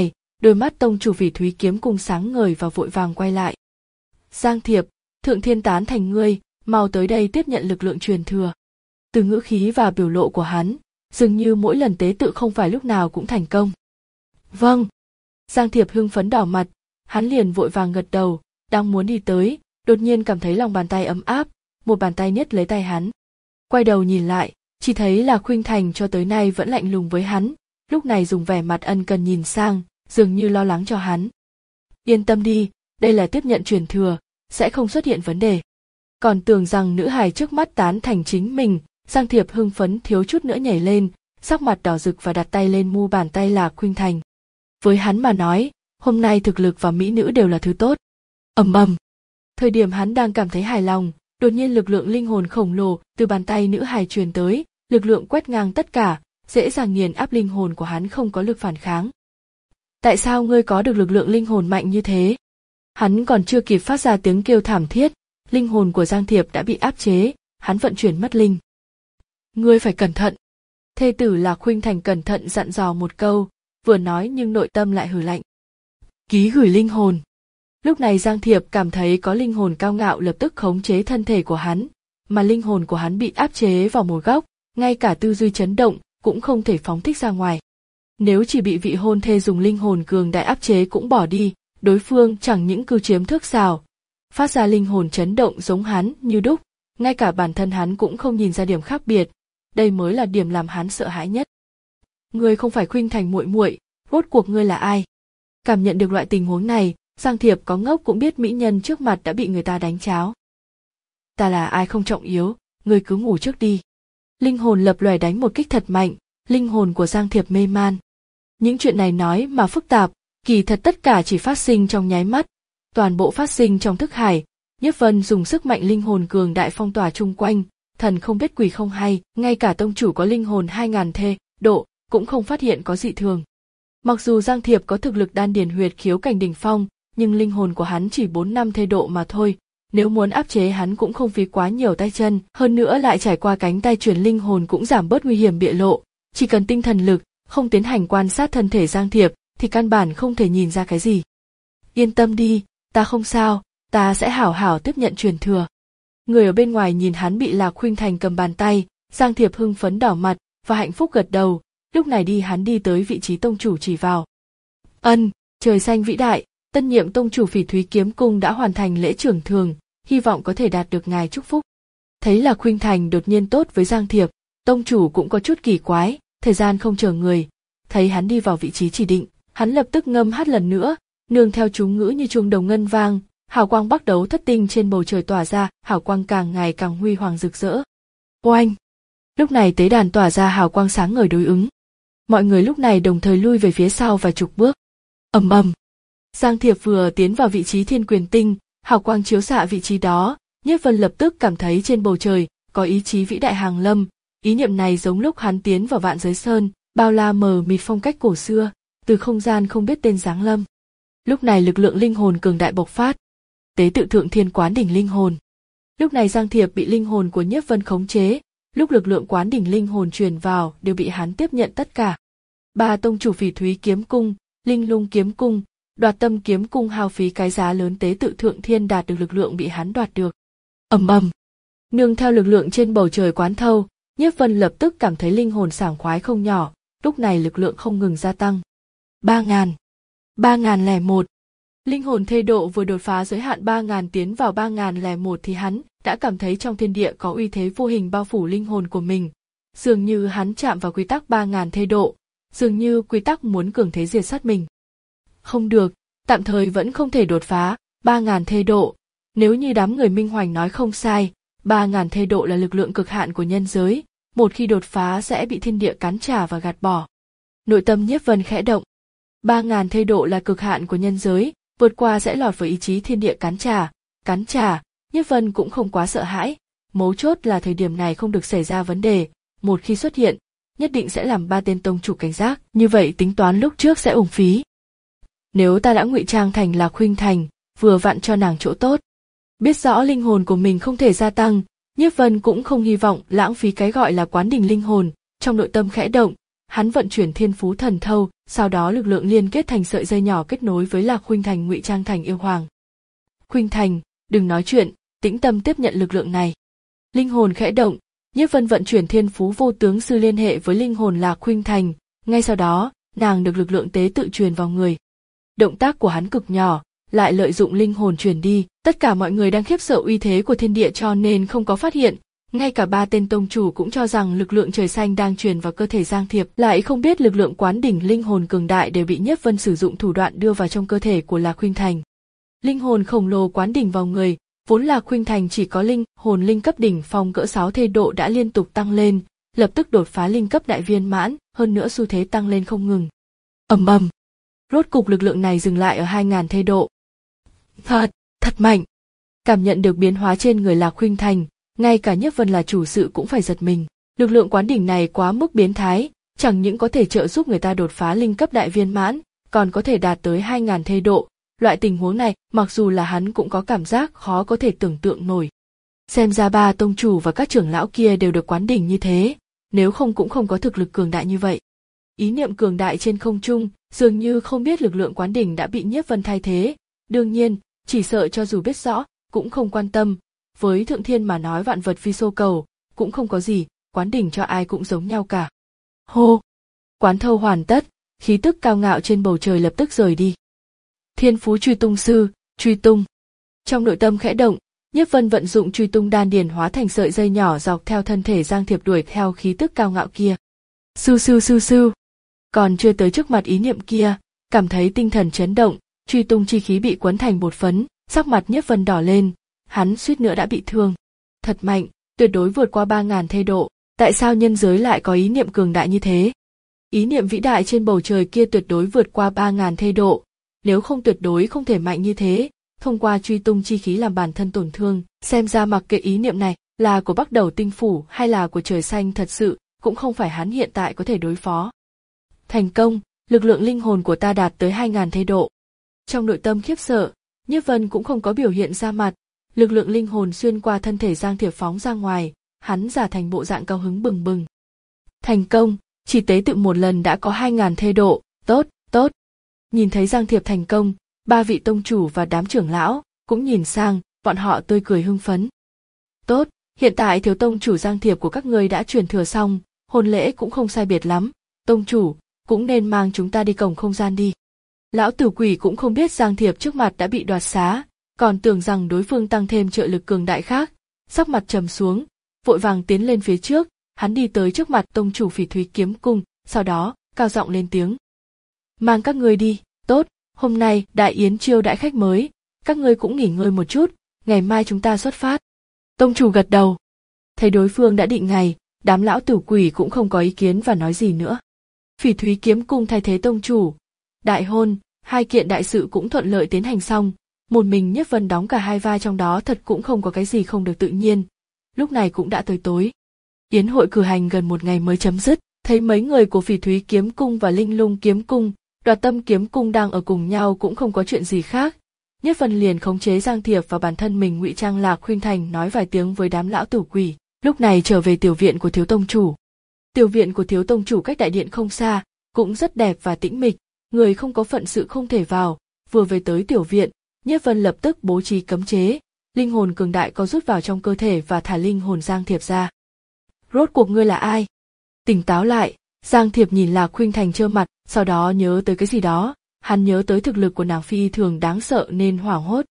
đôi mắt tông chủ Phỉ Thúy Kiếm Cung sáng ngời và vội vàng quay lại. Giang Thiệp, Thượng Thiên tán thành ngươi, mau tới đây tiếp nhận lực lượng truyền thừa. Từ ngữ khí và biểu lộ của hắn, dường như mỗi lần tế tự không phải lúc nào cũng thành công. Vâng. Giang Thiệp hưng phấn đỏ mặt, hắn liền vội vàng gật đầu, đang muốn đi tới, đột nhiên cảm thấy lòng bàn tay ấm áp, một bàn tay nhét lấy tay hắn. Quay đầu nhìn lại, chỉ thấy là Khuynh Thành cho tới nay vẫn lạnh lùng với hắn, lúc này dùng vẻ mặt ân cần nhìn sang, dường như lo lắng cho hắn. Yên tâm đi, đây là tiếp nhận truyền thừa, sẽ không xuất hiện vấn đề. Còn tưởng rằng nữ hài trước mắt tán thành chính mình, Giang Thiệp hưng phấn thiếu chút nữa nhảy lên, sắc mặt đỏ rực và đặt tay lên mu bàn tay là Khuynh Thành. Với hắn mà nói, hôm nay thực lực và mỹ nữ đều là thứ tốt. Ầm ầm. Thời điểm hắn đang cảm thấy hài lòng, đột nhiên lực lượng linh hồn khổng lồ từ bàn tay nữ hài truyền tới, lực lượng quét ngang tất cả, dễ dàng nghiền áp linh hồn của hắn không có lực phản kháng. Tại sao ngươi có được lực lượng linh hồn mạnh như thế? Hắn còn chưa kịp phát ra tiếng kêu thảm thiết, linh hồn của Giang Thiệp đã bị áp chế, hắn vận chuyển mất linh. Ngươi phải cẩn thận. Thê tử là Khuynh Thành cẩn thận dặn dò một câu, vừa nói nhưng nội tâm lại hừ lạnh. Ký gửi linh hồn. Lúc này Giang Thiệp cảm thấy có linh hồn cao ngạo lập tức khống chế thân thể của hắn, mà linh hồn của hắn bị áp chế vào một góc, ngay cả tư duy chấn động cũng không thể phóng thích ra ngoài. Nếu chỉ bị vị hôn thê dùng linh hồn cường đại áp chế cũng bỏ đi, đối phương chẳng những cư chiếm thước sào, phát ra linh hồn chấn động giống hắn như đúc, ngay cả bản thân hắn cũng không nhìn ra điểm khác biệt, đây mới là điểm làm hắn sợ hãi nhất. Ngươi không phải Khuynh Thành muội muội, rốt cuộc ngươi là ai? Cảm nhận được loại tình huống này, Giang Thiệp có ngốc cũng biết mỹ nhân trước mặt đã bị người ta đánh cháo. Ta là ai không trọng yếu, ngươi cứ ngủ trước đi. Linh hồn lập lòe đánh một kích thật mạnh, linh hồn của Giang Thiệp mê man. Những chuyện này nói mà phức tạp, kỳ thật tất cả chỉ phát sinh trong nháy mắt, toàn bộ phát sinh trong thức hải. Nhiếp Vân dùng sức mạnh linh hồn cường đại phong tỏa chung quanh, thần không biết quỷ không hay, ngay cả tông chủ có linh hồn hai ngàn thê độ cũng không phát hiện có dị thường. Mặc dù Giang Thiệp có thực lực đan điền huyệt khiếu cảnh đỉnh phong, nhưng linh hồn của hắn chỉ bốn năm thê độ mà thôi, nếu muốn áp chế hắn cũng không phí quá nhiều tay chân, hơn nữa lại trải qua cánh tay truyền linh hồn cũng giảm bớt nguy hiểm bại lộ, chỉ cần tinh thần lực, không tiến hành quan sát thân thể Giang Thiệp thì căn bản không thể nhìn ra cái gì. Yên tâm đi, ta không sao, ta sẽ hảo hảo tiếp nhận truyền thừa. Người ở bên ngoài nhìn hắn bị Lạc Khuynh Thành cầm bàn tay, Giang Thiệp hưng phấn đỏ mặt và hạnh phúc gật đầu, lúc này đi hắn đi tới vị trí tông chủ chỉ vào. Ân, trời xanh vĩ đại, tân nhiệm tông chủ Phỉ Thúy Kiếm Cung đã hoàn thành lễ trưởng thường, hy vọng có thể đạt được ngài chúc phúc. Thấy Lạc Khuynh Thành đột nhiên tốt với Giang Thiệp, tông chủ cũng có chút kỳ quái, thời gian không chờ người, thấy hắn đi vào vị trí chỉ định, hắn lập tức ngâm hát lần nữa, nương theo chú ngữ như chuông đồng ngân vang, hào quang bắc đấu thất tinh trên bầu trời tỏa ra, hào quang càng ngày càng huy hoàng rực rỡ. Oanh! Lúc này tế đàn tỏa ra hào quang sáng ngời đối ứng. Mọi người lúc này đồng thời lui về phía sau vài chục bước. Ầm ầm! Giang Thiệp vừa tiến vào vị trí thiên quyền tinh, hào quang chiếu xạ vị trí đó, Nhiếp Vân lập tức cảm thấy trên bầu trời có ý chí vĩ đại hàng lâm, ý niệm này giống lúc hắn tiến vào Vạn Giới Sơn, bao la mờ mịt phong cách cổ xưa, từ không gian không biết tên giáng lâm. Lúc này lực lượng linh hồn cường đại bộc phát, tế tự Thượng Thiên Quán Đỉnh linh hồn. Lúc này Giang Thiệp bị linh hồn của Nhiếp Vân khống chế, lúc lực lượng Quán Đỉnh linh hồn truyền vào đều bị hắn tiếp nhận tất cả. Ba tông chủ Phỉ Thúy Kiếm Cung, Linh Lung Kiếm Cung, Đoạt Tâm Kiếm Cung hao phí cái giá lớn tế tự Thượng Thiên đạt được lực lượng bị hắn đoạt được. Ầm ầm. Nương theo lực lượng trên bầu trời quán thâu, Nhiếp Vân lập tức cảm thấy linh hồn sảng khoái không nhỏ, lúc này lực lượng không ngừng gia tăng. Ba ngàn, ba ngàn lẻ một. Linh hồn thê độ vừa đột phá giới hạn ba ngàn tiến vào ba ngàn lẻ một thì hắn đã cảm thấy trong thiên địa có uy thế vô hình bao phủ linh hồn của mình. Dường như hắn chạm vào quy tắc ba ngàn thê độ, dường như quy tắc muốn cường thế diệt sát mình. Không được, tạm thời vẫn không thể đột phá ba ngàn thê độ. Nếu như đám người Minh Hoành nói không sai, ba ngàn thê độ là lực lượng cực hạn của nhân giới, một khi đột phá sẽ bị thiên địa cắn trả và gạt bỏ. Nội tâm Nhiếp Vân khẽ động. ba ngàn thê độ là cực hạn của nhân giới, vượt qua sẽ lọt vào ý chí thiên địa cắn trả, cắn trả, Nhiếp Vân cũng không quá sợ hãi, mấu chốt là thời điểm này không được xảy ra vấn đề, một khi xuất hiện, nhất định sẽ làm ba tên tông chủ cảnh giác, như vậy tính toán lúc trước sẽ uổng phí. Nếu ta đã ngụy trang thành Lạc Khuynh Thành, vừa vặn cho nàng chỗ tốt. Biết rõ linh hồn của mình không thể gia tăng, Nhiếp Vân cũng không hy vọng lãng phí cái gọi là Quán Đỉnh linh hồn, trong nội tâm khẽ động, Hắn vận chuyển thiên phú thần thâu, sau đó lực lượng liên kết thành sợi dây nhỏ kết nối với Lạc Khuynh Thành ngụy trang thành yêu hoàng. Khuynh Thành, đừng nói chuyện, tĩnh tâm tiếp nhận lực lượng này. Linh hồn khẽ động, Nhiếp Vân vận chuyển thiên phú vô tướng sư liên hệ với linh hồn Lạc Khuynh Thành, ngay sau đó, nàng được lực lượng tế tự truyền vào người. Động tác của hắn cực nhỏ, lại lợi dụng linh hồn truyền đi, tất cả mọi người đang khiếp sợ uy thế của thiên địa cho nên không có phát hiện, ngay cả ba tên tông chủ cũng cho rằng lực lượng trời xanh đang truyền vào cơ thể Giang Thiệp, lại không biết lực lượng quán đỉnh linh hồn cường đại đều bị Nhiếp Vân sử dụng thủ đoạn đưa vào trong cơ thể của Lạc Khuynh Thành. Linh hồn khổng lồ quán đỉnh vào người, vốn Lạc Khuynh Thành chỉ có linh hồn linh cấp đỉnh phong cỡ sáu thê độ đã liên tục tăng lên, lập tức đột phá linh cấp đại viên mãn, hơn nữa xu thế tăng lên không ngừng. Ầm ầm, rốt cục lực lượng này dừng lại ở hai ngàn thê độ. Thật, thật mạnh. Cảm nhận được biến hóa trên người Lạc Khuynh Thành, ngay cả Nhiếp Vân là chủ sự cũng phải giật mình. Lực lượng quán đỉnh này quá mức biến thái, chẳng những có thể trợ giúp người ta đột phá linh cấp đại viên mãn, còn có thể đạt tới hai ngàn thê độ. Loại tình huống này, mặc dù là hắn cũng có cảm giác khó có thể tưởng tượng nổi. Xem ra ba tông chủ và các trưởng lão kia đều được quán đỉnh như thế, nếu không cũng không có thực lực cường đại như vậy. Ý niệm cường đại trên không trung, dường như không biết lực lượng quán đỉnh đã bị Nhiếp Vân thay thế, đương nhiên, chỉ sợ cho dù biết rõ, cũng không quan tâm, với thượng thiên mà nói vạn vật phi xô cầu, cũng không có gì, quán đỉnh cho ai cũng giống nhau cả. Hô! Quán thâu hoàn tất, khí tức cao ngạo trên bầu trời lập tức rời đi. Thiên phú truy tung sư, truy tung. Trong nội tâm khẽ động, Nhiếp Vân vận dụng truy tung đan điền hóa thành sợi dây nhỏ dọc theo thân thể Giang Thiệp đuổi theo khí tức cao ngạo kia. Sư sư sư sư. Còn chưa tới trước mặt ý niệm kia, cảm thấy tinh thần chấn động, truy tung chi khí bị quấn thành bột phấn, sắc mặt Nhiếp Vân đỏ lên, hắn suýt nữa đã bị thương. Thật mạnh, tuyệt đối vượt qua ba ngàn thê độ, tại sao nhân giới lại có ý niệm cường đại như thế? Ý niệm vĩ đại trên bầu trời kia tuyệt đối vượt qua ba ngàn thê độ, nếu không tuyệt đối không thể mạnh như thế, thông qua truy tung chi khí làm bản thân tổn thương, xem ra mặc kệ ý niệm này là của Bắc Đầu Tinh Phủ hay là của trời xanh thật sự, cũng không phải hắn hiện tại có thể đối phó. Thành công, lực lượng linh hồn của ta đạt tới hai ngàn thê độ. Trong nội tâm khiếp sợ, Nhiếp Vân cũng không có biểu hiện ra mặt, lực lượng linh hồn xuyên qua thân thể Giang Thiệp phóng ra ngoài, hắn giả thành bộ dạng cao hứng bừng bừng. Thành công, chỉ tế tự một lần đã có hai ngàn thê độ, tốt, tốt. Nhìn thấy Giang Thiệp thành công, ba vị tông chủ và đám trưởng lão cũng nhìn sang, bọn họ tươi cười hưng phấn. Tốt, hiện tại thiếu tông chủ Giang Thiệp của các ngươi đã truyền thừa xong, hôn lễ cũng không sai biệt lắm, tông chủ cũng nên mang chúng ta đi cổng không gian đi. Lão tử quỷ cũng không biết Giang Thiệp trước mặt đã bị đoạt xá, còn tưởng rằng đối phương tăng thêm trợ lực cường đại khác, sắc mặt trầm xuống, vội vàng tiến lên phía trước, hắn đi tới trước mặt tông chủ Phỉ Thúy Kiếm Cung, sau đó cao giọng lên tiếng: mang các ngươi đi. Tốt, hôm nay đại yến chiêu đãi khách mới, các ngươi cũng nghỉ ngơi một chút, ngày mai chúng ta xuất phát. Tông chủ gật đầu. Thấy đối phương đã định ngày, đám lão tử quỷ cũng không có ý kiến và nói gì nữa. Phỉ Thúy Kiếm Cung thay thế tông chủ. Đại hôn, hai kiện đại sự cũng thuận lợi tiến hành xong, một mình Nhiếp Vân đóng cả hai vai trong đó thật cũng không có cái gì không được tự nhiên. Lúc này cũng đã tới tối. Yến hội cử hành gần một ngày mới chấm dứt, thấy mấy người của Phỉ Thúy Kiếm Cung và Linh Lung Kiếm Cung, Đoạt Tâm Kiếm Cung đang ở cùng nhau cũng không có chuyện gì khác. Nhiếp Vân liền khống chế Giang Thiệp và bản thân mình ngụy trang Lạc Khuynh Thành nói vài tiếng với đám lão tử quỷ, lúc này trở về tiểu viện của thiếu tông chủ. Tiểu viện của thiếu tông chủ cách đại điện không xa, cũng rất đẹp và tĩnh mịch, người không có phận sự không thể vào. Vừa về tới tiểu viện, Nhiếp Vân lập tức bố trí cấm chế, linh hồn cường đại có rút vào trong cơ thể và thả linh hồn Giang Thiệp ra. Rốt cuộc ngươi là ai? Tỉnh táo lại, Giang Thiệp nhìn Lạc Khuynh Thành trơ mặt, sau đó nhớ tới cái gì đó, hắn nhớ tới thực lực của nàng phi thường đáng sợ nên hoảng hốt.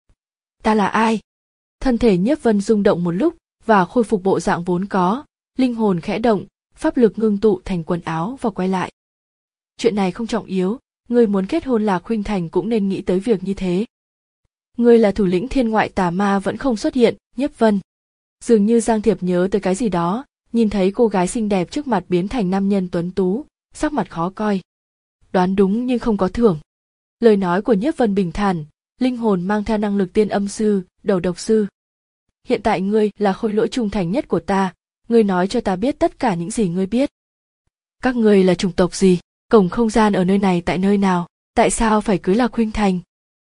Ta là ai? Thân thể Nhiếp Vân rung động một lúc và khôi phục bộ dạng vốn có, linh hồn khẽ động, pháp lực ngưng tụ thành quần áo và quay lại. Chuyện này không trọng yếu, ngươi muốn kết hôn Lạc Khuynh Thành cũng nên nghĩ tới việc như thế. Ngươi là thủ lĩnh thiên ngoại tà ma vẫn không xuất hiện, Nhiếp Vân. Dường như Giang Thiệp nhớ tới cái gì đó, nhìn thấy cô gái xinh đẹp trước mặt biến thành nam nhân tuấn tú, sắc mặt khó coi. Đoán đúng nhưng không có thưởng. Lời nói của Nhiếp Vân bình thản, linh hồn mang theo năng lực tiên âm sư, đầu độc sư. Hiện tại ngươi là khôi lỗi trung thành nhất của ta, ngươi nói cho ta biết tất cả những gì ngươi biết. Các ngươi là chủng tộc gì? Cổng không gian ở nơi này tại nơi nào? Tại sao phải cưới Lạc Khuynh Thành?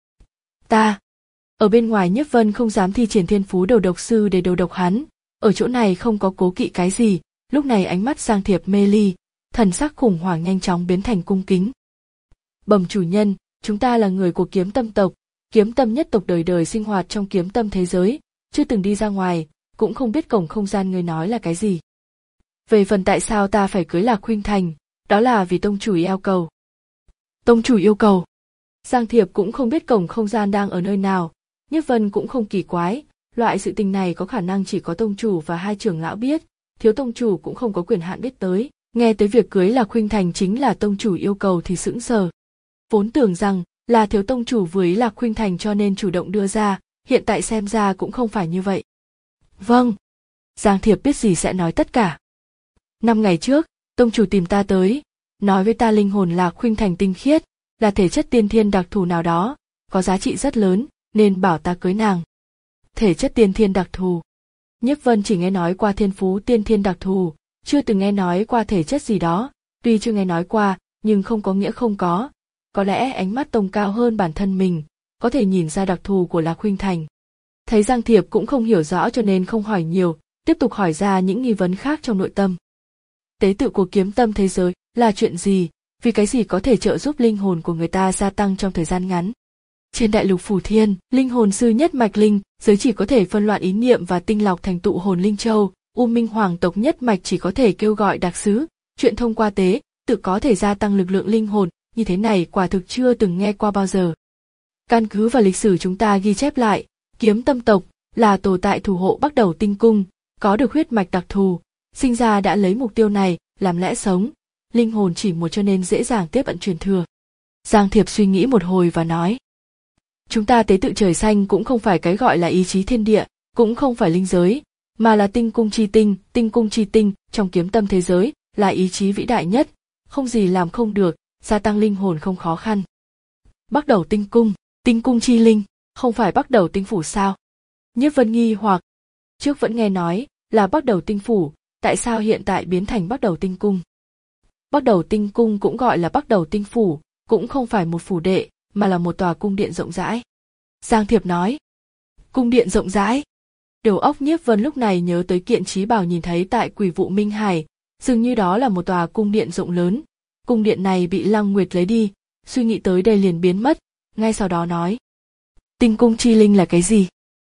Ta. Ở bên ngoài Nhiếp Vân không dám thi triển thiên phú đầu độc sư để đầu độc hắn, ở chỗ này không có cố kỵ cái gì, lúc này ánh mắt Giang Thiệp mê ly, thần sắc khủng hoảng nhanh chóng biến thành cung kính. Bẩm chủ nhân, chúng ta là người của Kiếm Tâm tộc, Kiếm Tâm nhất tộc đời đời sinh hoạt trong Kiếm Tâm thế giới, chưa từng đi ra ngoài, cũng không biết cổng không gian người nói là cái gì. Về phần tại sao ta phải cưới Lạc Khuynh Thành, đó là vì tông chủ yêu cầu. Tông chủ yêu cầu. Giang Thiệp cũng không biết cổng không gian đang ở nơi nào, Nhiếp Vân cũng không kỳ quái, loại sự tình này có khả năng chỉ có tông chủ và hai trưởng lão biết, thiếu tông chủ cũng không có quyền hạn biết tới, nghe tới việc cưới Lạc Khuynh Thành chính là tông chủ yêu cầu thì sững sờ. Vốn tưởng rằng là thiếu tông chủ với Lạc Khuynh Thành cho nên chủ động đưa ra, hiện tại xem ra cũng không phải như vậy. Vâng. Giang Thiệp biết gì sẽ nói tất cả. Năm ngày trước, tông chủ tìm ta tới, nói với ta linh hồn Lạc Khuynh Thành tinh khiết, là thể chất tiên thiên đặc thù nào đó, có giá trị rất lớn, nên bảo ta cưới nàng. Thể chất tiên thiên đặc thù. Nhiếp Vân chỉ nghe nói qua thiên phú tiên thiên đặc thù, chưa từng nghe nói qua thể chất gì đó, tuy chưa nghe nói qua, nhưng không có nghĩa không có. Có lẽ ánh mắt tông cao hơn bản thân mình, có thể nhìn ra đặc thù của Lạc Khuynh Thành. Thấy Giang Thiệp cũng không hiểu rõ cho nên không hỏi nhiều, tiếp tục hỏi ra những nghi vấn khác trong nội tâm. Tế tự của Kiếm Tâm thế giới là chuyện gì, vì cái gì có thể trợ giúp linh hồn của người ta gia tăng trong thời gian ngắn. Trên đại lục Phù Thiên, linh hồn sư nhất mạch linh, giới chỉ có thể phân loạn ý niệm và tinh lọc thành tụ hồn linh châu, U Minh Hoàng tộc nhất mạch chỉ có thể kêu gọi đặc sứ, chuyện thông qua tế, tự có thể gia tăng lực lượng linh hồn, như thế này quả thực chưa từng nghe qua bao giờ. Căn cứ vào lịch sử chúng ta ghi chép lại, Kiếm Tâm tộc là tồn tại thủ hộ Bắc Đầu Tinh Cung, có được huyết mạch đặc thù, sinh ra đã lấy mục tiêu này làm lẽ sống, linh hồn chỉ một cho nên dễ dàng tiếp ẩn truyền thừa. Giang Thiệp suy nghĩ một hồi và nói, chúng ta tế tự trời xanh cũng không phải cái gọi là ý chí thiên địa, cũng không phải linh giới, mà là tinh cung chi tinh, tinh cung chi tinh trong Kiếm Tâm thế giới là ý chí vĩ đại nhất, không gì làm không được, gia tăng linh hồn không khó khăn. Bắc Đầu Tinh Cung, tinh cung chi linh, không phải Bắc Đầu Tinh Phủ sao? Nhiếp Vân nghi hoặc, trước vẫn nghe nói là Bắc Đầu Tinh Phủ, tại sao hiện tại biến thành Bắc Đầu Tinh Cung? Bắc Đầu Tinh Cung cũng gọi là Bắc Đầu Tinh Phủ, cũng không phải một phủ đệ, mà là một tòa cung điện rộng rãi. Giang Thiệp nói, cung điện rộng rãi. Đầu óc Nhiếp Vân lúc này nhớ tới kiện trí bảo nhìn thấy tại Quỷ Vụ Minh Hải, dường như đó là một tòa cung điện rộng lớn. Cung điện này bị Lăng Nguyệt lấy đi, suy nghĩ tới đây liền biến mất, ngay sau đó nói, tinh cung chi linh là cái gì?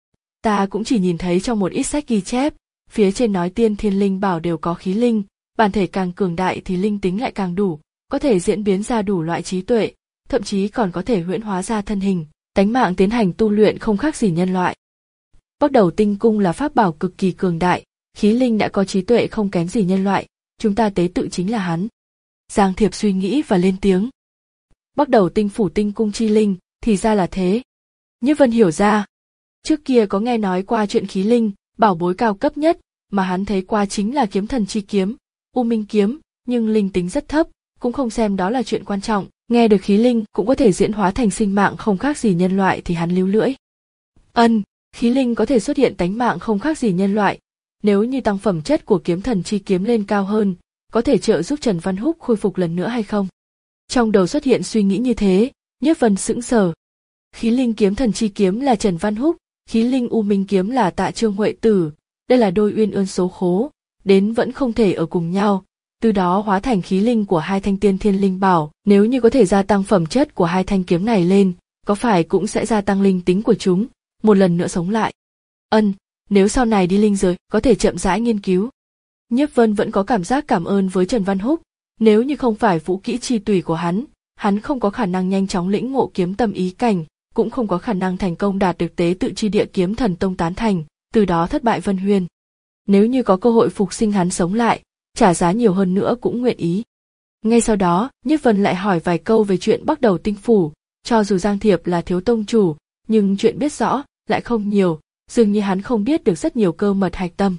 Ta cũng chỉ nhìn thấy trong một ít sách ghi chép, phía trên nói tiên thiên linh bảo đều có khí linh, bản thể càng cường đại thì linh tính lại càng đủ, có thể diễn biến ra đủ loại trí tuệ, thậm chí còn có thể huyễn hóa ra thân hình, tánh mạng tiến hành tu luyện không khác gì nhân loại. Bắc Đầu Tinh Cung là pháp bảo cực kỳ cường đại, khí linh đã có trí tuệ không kém gì nhân loại, chúng ta tế tự chính là hắn. Giang Thiệp suy nghĩ và lên tiếng. Bắc Đầu Tinh Phủ tinh cung chi linh, thì ra là thế. Nhiếp Vân hiểu ra. Trước kia có nghe nói qua chuyện khí linh, bảo bối cao cấp nhất, mà hắn thấy qua chính là kiếm thần chi kiếm, U Minh kiếm, nhưng linh tính rất thấp, cũng không xem đó là chuyện quan trọng, nghe được khí linh cũng có thể diễn hóa thành sinh mạng không khác gì nhân loại thì hắn líu lưỡi. Ân, khí linh có thể xuất hiện tánh mạng không khác gì nhân loại, nếu như tăng phẩm chất của kiếm thần chi kiếm lên cao hơn, có thể trợ giúp Trần Văn Húc khôi phục lần nữa hay không? Trong đầu xuất hiện suy nghĩ như thế, Nhiếp Vân sững sờ. Khí linh kiếm thần chi kiếm là Trần Văn Húc, khí linh U Minh kiếm là Tạ Trương Huệ Tử, đây là đôi uyên ương số khố, đến vẫn không thể ở cùng nhau, từ đó hóa thành khí linh của hai thanh tiên thiên linh bảo, nếu như có thể gia tăng phẩm chất của hai thanh kiếm này lên, có phải cũng sẽ gia tăng linh tính của chúng, một lần nữa sống lại. Ân, nếu sau này đi linh giới, có thể chậm rãi nghiên cứu. Nhiếp Vân vẫn có cảm giác cảm ơn với Trần Văn Húc, nếu như không phải vũ kỹ chi tùy của hắn, hắn không có khả năng nhanh chóng lĩnh ngộ kiếm tâm ý cảnh, cũng không có khả năng thành công đạt được tế tự chi địa kiếm thần tông tán thành, từ đó thất bại Vân Huyền. Nếu như có cơ hội phục sinh hắn sống lại, trả giá nhiều hơn nữa cũng nguyện ý. Ngay sau đó, Nhiếp Vân lại hỏi vài câu về chuyện Bắc Đầu Tinh Phủ, cho dù Giang Thiệp là thiếu tông chủ, nhưng chuyện biết rõ lại không nhiều, dường như hắn không biết được rất nhiều cơ mật hạch tâm.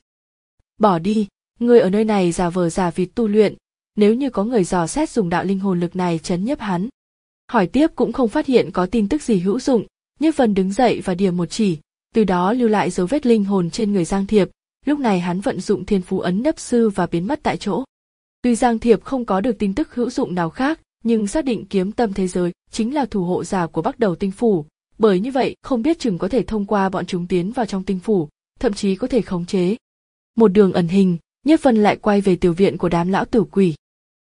Bỏ đi, người ở nơi này giả vờ giả vịt tu luyện, nếu như có người dò xét dùng đạo linh hồn lực này trấn nhiếp hắn. Hỏi tiếp cũng không phát hiện có tin tức gì hữu dụng, Nhiếp Vân đứng dậy và điểm một chỉ, từ đó lưu lại dấu vết linh hồn trên người Giang Thiệp, lúc này hắn vận dụng thiên phú ấn nấp sư và biến mất tại chỗ. Tuy Giang Thiệp không có được tin tức hữu dụng nào khác, nhưng xác định kiếm tâm thế giới chính là thủ hộ giả của Bắc Đầu Tinh Phủ, bởi như vậy không biết chừng có thể thông qua bọn chúng tiến vào trong tinh phủ, thậm chí có thể khống chế. Một đường ẩn hình, Nhiếp Vân lại quay về tiểu viện của đám lão tử quỷ.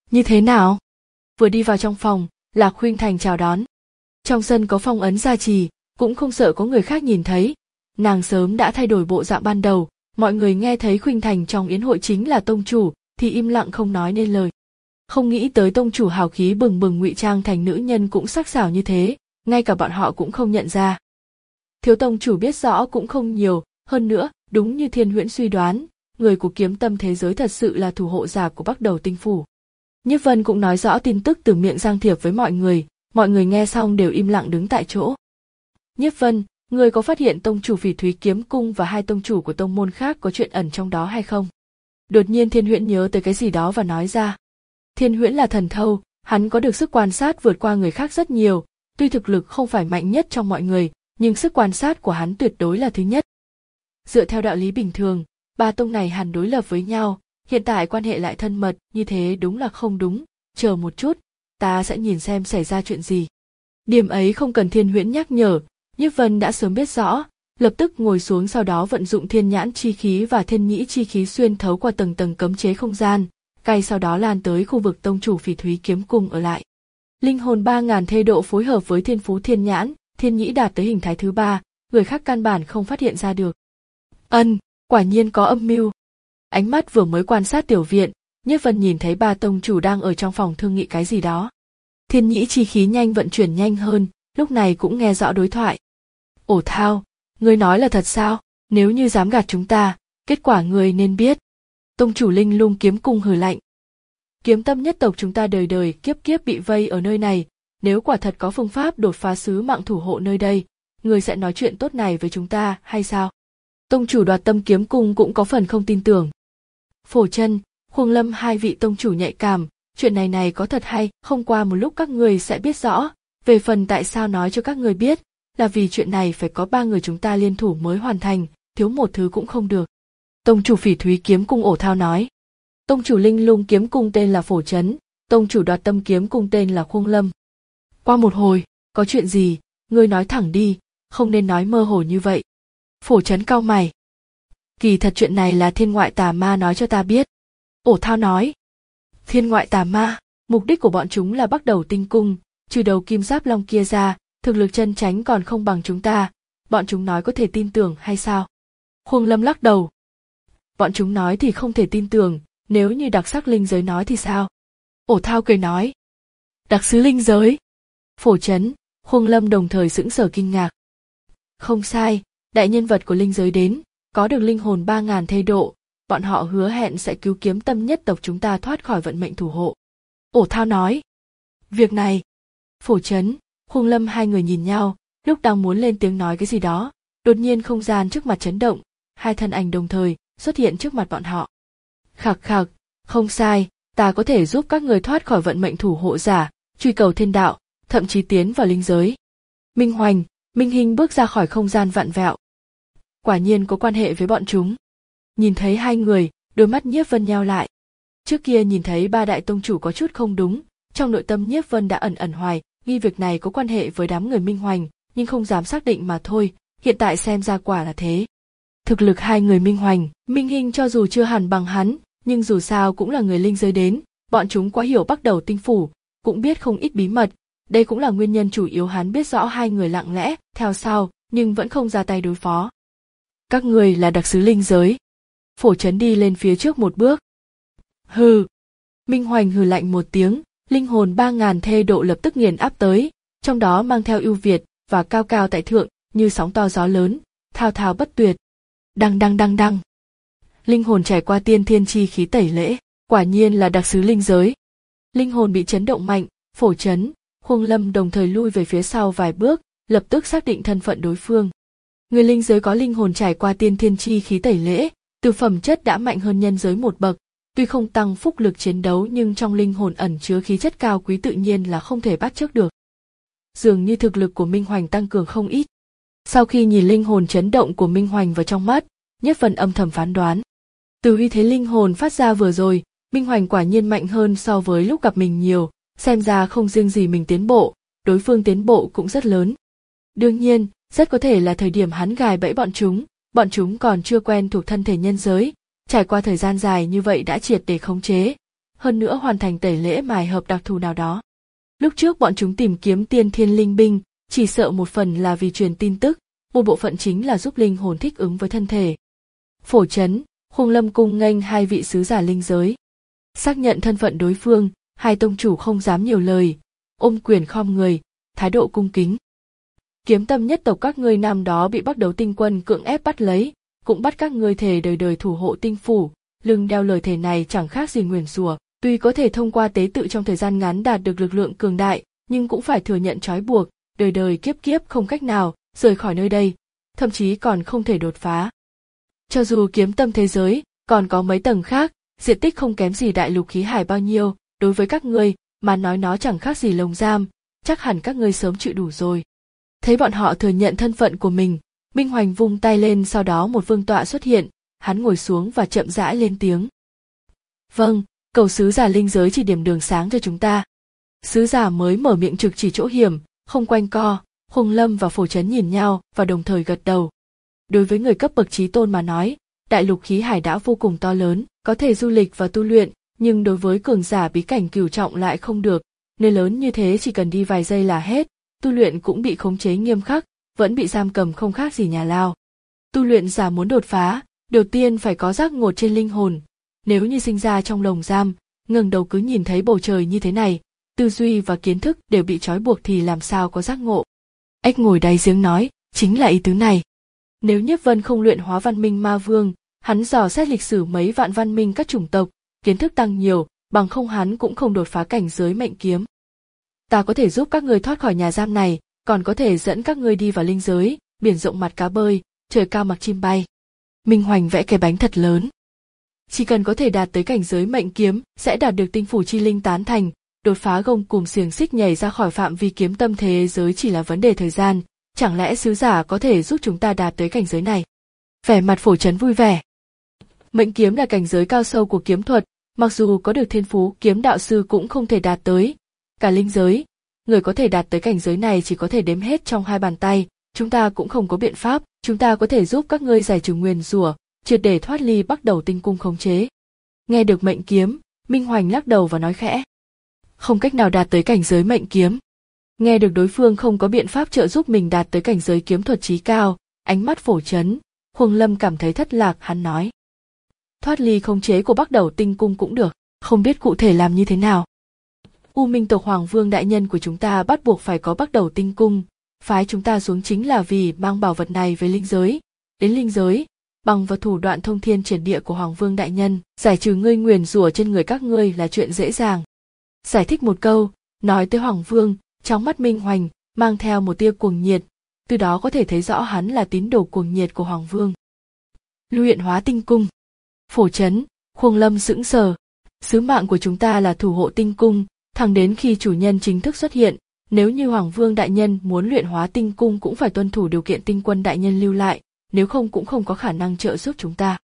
Như thế nào? Vừa đi vào trong phòng, Lạc Khuynh Thành chào đón. Trong sân có phong ấn gia trì, cũng không sợ có người khác nhìn thấy. Nàng sớm đã thay đổi bộ dạng ban đầu, mọi người nghe thấy Khuynh Thành trong yến hội chính là tông chủ, thì im lặng không nói nên lời. Không nghĩ tới tông chủ hào khí bừng bừng ngụy trang thành nữ nhân cũng sắc sảo như thế, ngay cả bọn họ cũng không nhận ra. Thiếu tông chủ biết rõ cũng không nhiều, hơn nữa, đúng như Thiên Huyễn suy đoán, người của kiếm tâm thế giới thật sự là thủ hộ giả của Bắc Đầu Tinh Phủ. Nhiếp Vân cũng nói rõ tin tức từ miệng Giang Thiệp với mọi người, mọi người nghe xong đều im lặng đứng tại chỗ. Nhiếp Vân, người có phát hiện tông chủ Phỉ Thúy Kiếm Cung và hai tông chủ của tông môn khác có chuyện ẩn trong đó hay không? Đột nhiên Thiên Huyễn nhớ tới cái gì đó và nói ra. Thiên Huyễn là thần thâu, hắn có được sức quan sát vượt qua người khác rất nhiều, tuy thực lực không phải mạnh nhất trong mọi người, nhưng sức quan sát của hắn tuyệt đối là thứ nhất. Dựa theo đạo lý bình thường, ba tông này hẳn đối lập với nhau, hiện tại quan hệ lại thân mật, như thế đúng là không đúng, chờ một chút, ta sẽ nhìn xem xảy ra chuyện gì. Điểm ấy không cần Thiên Huyễn nhắc nhở, Nhiếp Vân đã sớm biết rõ, lập tức ngồi xuống sau đó vận dụng thiên nhãn chi khí và thiên nhĩ chi khí xuyên thấu qua tầng tầng cấm chế không gian, cay sau đó lan tới khu vực tông chủ Phỉ Thúy Kiếm Cung ở lại. Linh hồn ba ngàn thê độ phối hợp với thiên phú thiên nhãn, thiên nhĩ đạt tới hình thái thứ ba, người khác căn bản không phát hiện ra được. Ân, quả nhiên có âm mưu. Ánh mắt vừa mới quan sát tiểu viện, Nhiếp Vân nhìn thấy ba tông chủ đang ở trong phòng thương nghị cái gì đó. Thiên nhĩ chi khí nhanh vận chuyển nhanh hơn, lúc này cũng nghe rõ đối thoại. Ổ Thao, ngươi nói là thật sao? Nếu như dám gạt chúng ta, kết quả ngươi nên biết. Tông chủ Linh Lung Kiếm Cung hừ lạnh. Kiếm tâm nhất tộc chúng ta đời đời kiếp kiếp bị vây ở nơi này, nếu quả thật có phương pháp đột phá sứ mạng thủ hộ nơi đây, ngươi sẽ nói chuyện tốt này với chúng ta hay sao? Tông chủ Đoạt Tâm Kiếm Cung cũng có phần không tin tưởng. Phổ Chân, Khuông Lâm hai vị tông chủ nhạy cảm, chuyện này này có thật hay không qua một lúc các người sẽ biết rõ, về phần tại sao nói cho các người biết, là vì chuyện này phải có ba người chúng ta liên thủ mới hoàn thành, thiếu một thứ cũng không được. Tông chủ Phỉ Thúy Kiếm Cung Ổ Thao nói. Tông chủ Linh Lung Kiếm Cung tên là Phổ Chấn, tông chủ Đoạt Tâm Kiếm Cung tên là Khuông Lâm. Qua một hồi, có chuyện gì, ngươi nói thẳng đi, không nên nói mơ hồ như vậy. Phổ Chấn cau mày. Kỳ thật chuyện này là thiên ngoại tà ma nói cho ta biết. Ổ Thao nói. Thiên ngoại tà ma, mục đích của bọn chúng là Bắc Đầu Tinh Cung, trừ đầu kim giáp long kia ra, thực lực chân chánh còn không bằng chúng ta, bọn chúng nói có thể tin tưởng hay sao? Khuông Lâm lắc đầu. Bọn chúng nói thì không thể tin tưởng, nếu như đặc sắc linh giới nói thì sao? Ổ Thao cười nói. Đặc sứ linh giới. Phổ Chấn, Khuông Lâm đồng thời sững sờ kinh ngạc. Không sai, đại nhân vật của linh giới đến, có được linh hồn ba ngàn thê độ, bọn họ hứa hẹn sẽ cứu kiếm tâm nhất tộc chúng ta thoát khỏi vận mệnh thủ hộ. Ổ Thao nói. Việc này, Phổ Chấn, Khuông Lâm hai người nhìn nhau, lúc đang muốn lên tiếng nói cái gì đó, đột nhiên không gian trước mặt chấn động, hai thân ảnh đồng thời xuất hiện trước mặt bọn họ. Khặc khặc, không sai, ta có thể giúp các người thoát khỏi vận mệnh thủ hộ giả, truy cầu thiên đạo, thậm chí tiến vào linh giới. Minh Hoành, Minh Hinh bước ra khỏi không gian vặn vẹo. Quả nhiên có quan hệ với bọn chúng. Nhìn thấy hai người, đôi mắt Nhiếp Vân nheo lại. Trước kia nhìn thấy ba đại tông chủ có chút không đúng, trong nội tâm Nhiếp Vân đã ẩn ẩn hoài nghi việc này có quan hệ với đám người Minh Hoành, nhưng không dám xác định mà thôi, hiện tại xem ra quả là thế. Thực lực hai người Minh Hoành, Minh Hinh cho dù chưa hẳn bằng hắn, nhưng dù sao cũng là người linh giới đến, bọn chúng quá hiểu Bắc Đầu Tinh Phủ, cũng biết không ít bí mật, đây cũng là nguyên nhân chủ yếu hắn biết rõ hai người lặng lẽ theo sau, nhưng vẫn không ra tay đối phó. Các người là đặc sứ linh giới. Phổ Chấn đi lên phía trước một bước. Hừ. Minh Hoành hừ lạnh một tiếng, linh hồn ba ngàn thê độ lập tức nghiền áp tới, trong đó mang theo ưu việt và cao cao tại thượng, như sóng to gió lớn, thao thao bất tuyệt. Đăng đăng đăng đăng. Linh hồn trải qua tiên thiên chi khí tẩy lễ, quả nhiên là đặc sứ linh giới. Linh hồn bị chấn động mạnh, Phổ Chấn, Khuông Lâm đồng thời lui về phía sau vài bước, lập tức xác định thân phận đối phương. Người linh giới có linh hồn trải qua tiên thiên chi khí tẩy lễ, từ phẩm chất đã mạnh hơn nhân giới một bậc, tuy không tăng phúc lực chiến đấu nhưng trong linh hồn ẩn chứa khí chất cao quý tự nhiên là không thể bắt chước được. Dường như thực lực của Minh Hoành tăng cường không ít. Sau khi nhìn linh hồn chấn động của Minh Hoành vào trong mắt, Nhất Vân âm thầm phán đoán. Từ uy thế linh hồn phát ra vừa rồi, Minh Hoành quả nhiên mạnh hơn so với lúc gặp mình nhiều, xem ra không riêng gì mình tiến bộ, đối phương tiến bộ cũng rất lớn. Đương nhiên, rất có thể là thời điểm hắn gài bẫy bọn chúng, bọn chúng còn chưa quen thuộc thân thể nhân giới, trải qua thời gian dài như vậy đã triệt để khống chế. hơn nữa hoàn thành tẩy lễ mài hợp đặc thù nào đó. Lúc trước bọn chúng tìm kiếm tiên thiên linh binh, chỉ sợ một phần là vì truyền tin tức, một bộ phận chính là giúp linh hồn thích ứng với thân thể. Phổ Trấn, Khung Lâm cung nghênh hai vị sứ giả linh giới. Xác nhận thân phận đối phương, hai tông chủ không dám nhiều lời, ôm quyền khom người, thái độ cung kính. Kiếm Tâm nhất tộc các ngươi năm đó bị Bắc Đấu Tinh quân cưỡng ép bắt lấy, cũng bắt các ngươi thề đời đời thủ hộ tinh phủ, lưng đeo lời thề này chẳng khác gì nguyền rủa. Tuy có thể thông qua tế tự trong thời gian ngắn đạt được lực lượng cường đại, nhưng cũng phải thừa nhận trói buộc, đời đời kiếp kiếp không cách nào rời khỏi nơi đây, thậm chí còn không thể đột phá. Cho dù kiếm tâm thế giới còn có mấy tầng khác, diện tích không kém gì đại lục khí hải bao nhiêu, đối với các ngươi mà nói nó chẳng khác gì lồng giam, chắc hẳn các ngươi sớm chịu đủ rồi. Thấy bọn họ thừa nhận thân phận của mình, Minh Hoành vung tay lên, sau đó một vương tọa xuất hiện, hắn ngồi xuống và chậm rãi lên tiếng. Vâng, cầu sứ giả linh giới chỉ điểm đường sáng cho chúng ta. Sứ giả mới mở miệng trực chỉ chỗ hiểm, không quanh co. Khung Lâm và Phổ Trấn nhìn nhau và đồng thời gật đầu. Đối với người cấp bậc chí tôn mà nói, đại lục khí hải đã vô cùng to lớn, có thể du lịch và tu luyện, nhưng đối với cường giả bí cảnh cửu trọng lại không được. Nơi lớn như thế chỉ cần đi vài giây là hết, tu luyện cũng bị khống chế nghiêm khắc, vẫn bị giam cầm không khác gì nhà lao. Tu luyện giả muốn đột phá, đầu tiên phải có giác ngộ trên linh hồn. Nếu như sinh ra trong lồng giam, ngẩng đầu cứ nhìn thấy bầu trời như thế này, tư duy và kiến thức đều bị trói buộc thì làm sao có giác ngộ. Ếch ngồi đáy giếng nói, chính là ý tứ này. Nếu Nhiếp Vân không luyện hóa văn minh ma vương, hắn dò xét lịch sử mấy vạn văn minh các chủng tộc, kiến thức tăng nhiều, bằng không hắn cũng không đột phá cảnh giới mệnh kiếm. Ta có thể giúp các ngươi thoát khỏi nhà giam này, còn có thể dẫn các ngươi đi vào linh giới, biển rộng mặt cá bơi, trời cao mặc chim bay. Minh Hoành vẽ cái bánh thật lớn. Chỉ cần có thể đạt tới cảnh giới mệnh kiếm, sẽ đạt được tinh phủ chi linh tán thành, đột phá gông cùm xiềng xích nhảy ra khỏi phạm vi kiếm tâm thế giới chỉ là vấn đề thời gian, chẳng lẽ sứ giả có thể giúp chúng ta đạt tới cảnh giới này? Vẻ mặt Phổ Trấn vui vẻ. Mệnh kiếm là cảnh giới cao sâu của kiếm thuật, mặc dù có được thiên phú kiếm đạo sư cũng không thể đạt tới. Cả linh giới, người có thể đạt tới cảnh giới này chỉ có thể đếm hết trong hai bàn tay, chúng ta cũng không có biện pháp, chúng ta có thể giúp các ngươi giải trừ nguyền rủa, triệt để thoát ly Bắc Đầu Tinh cung khống chế. Nghe được mệnh kiếm, Minh Hoành lắc đầu và nói khẽ. Không cách nào đạt tới cảnh giới mệnh kiếm. Nghe được đối phương không có biện pháp trợ giúp mình đạt tới cảnh giới kiếm thuật chí cao, ánh mắt Phổ Trấn, Khung Lâm cảm thấy thất lạc, hắn nói. Thoát ly khống chế của Bắc Đầu Tinh cung cũng được, không biết cụ thể làm như thế nào. U Minh tộc Hoàng Vương đại nhân của chúng ta bắt buộc phải có Bắc Đầu Tinh cung, phái chúng ta xuống chính là vì mang bảo vật này về linh giới. Đến linh giới, bằng vào thủ đoạn thông thiên triển địa của Hoàng Vương đại nhân, giải trừ ngươi nguyền rủa trên người các ngươi là chuyện dễ dàng. Giải thích một câu, nói tới Hoàng Vương, trong mắt Minh Hoành mang theo một tia cuồng nhiệt, từ đó có thể thấy rõ hắn là tín đồ cuồng nhiệt của Hoàng Vương. Luyện hóa tinh cung. Phổ Trấn, Khung Lâm sững sờ. Sứ mạng của chúng ta là thủ hộ tinh cung, thẳng đến khi chủ nhân chính thức xuất hiện, nếu như Hoàng Vương đại nhân muốn luyện hóa tinh cung cũng phải tuân thủ điều kiện tinh quân đại nhân lưu lại, nếu không cũng không có khả năng trợ giúp chúng ta.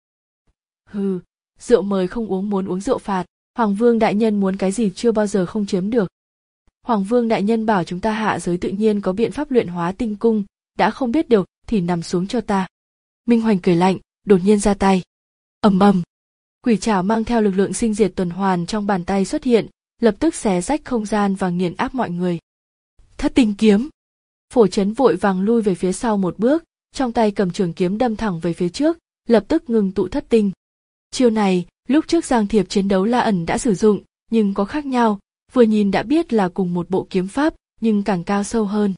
Hừ, rượu mời không uống muốn uống rượu phạt, Hoàng Vương đại nhân muốn cái gì chưa bao giờ không chiếm được. Hoàng Vương đại nhân bảo chúng ta hạ giới tự nhiên có biện pháp luyện hóa tinh cung, đã không biết được thì nằm xuống cho ta. Minh Hoành cười lạnh, đột nhiên ra tay. Ầm ầm. Quỷ trảo mang theo lực lượng sinh diệt tuần hoàn trong bàn tay xuất hiện, lập tức xé rách không gian và nghiền áp mọi người. Thất tinh kiếm. Phổ Trấn vội vàng lui về phía sau một bước, trong tay cầm trường kiếm đâm thẳng về phía trước, lập tức ngừng tụ thất tinh. Chiêu này, lúc trước Giang Thiệp chiến đấu La ẩn đã sử dụng, nhưng có khác nhau, vừa nhìn đã biết là cùng một bộ kiếm pháp, nhưng càng cao sâu hơn.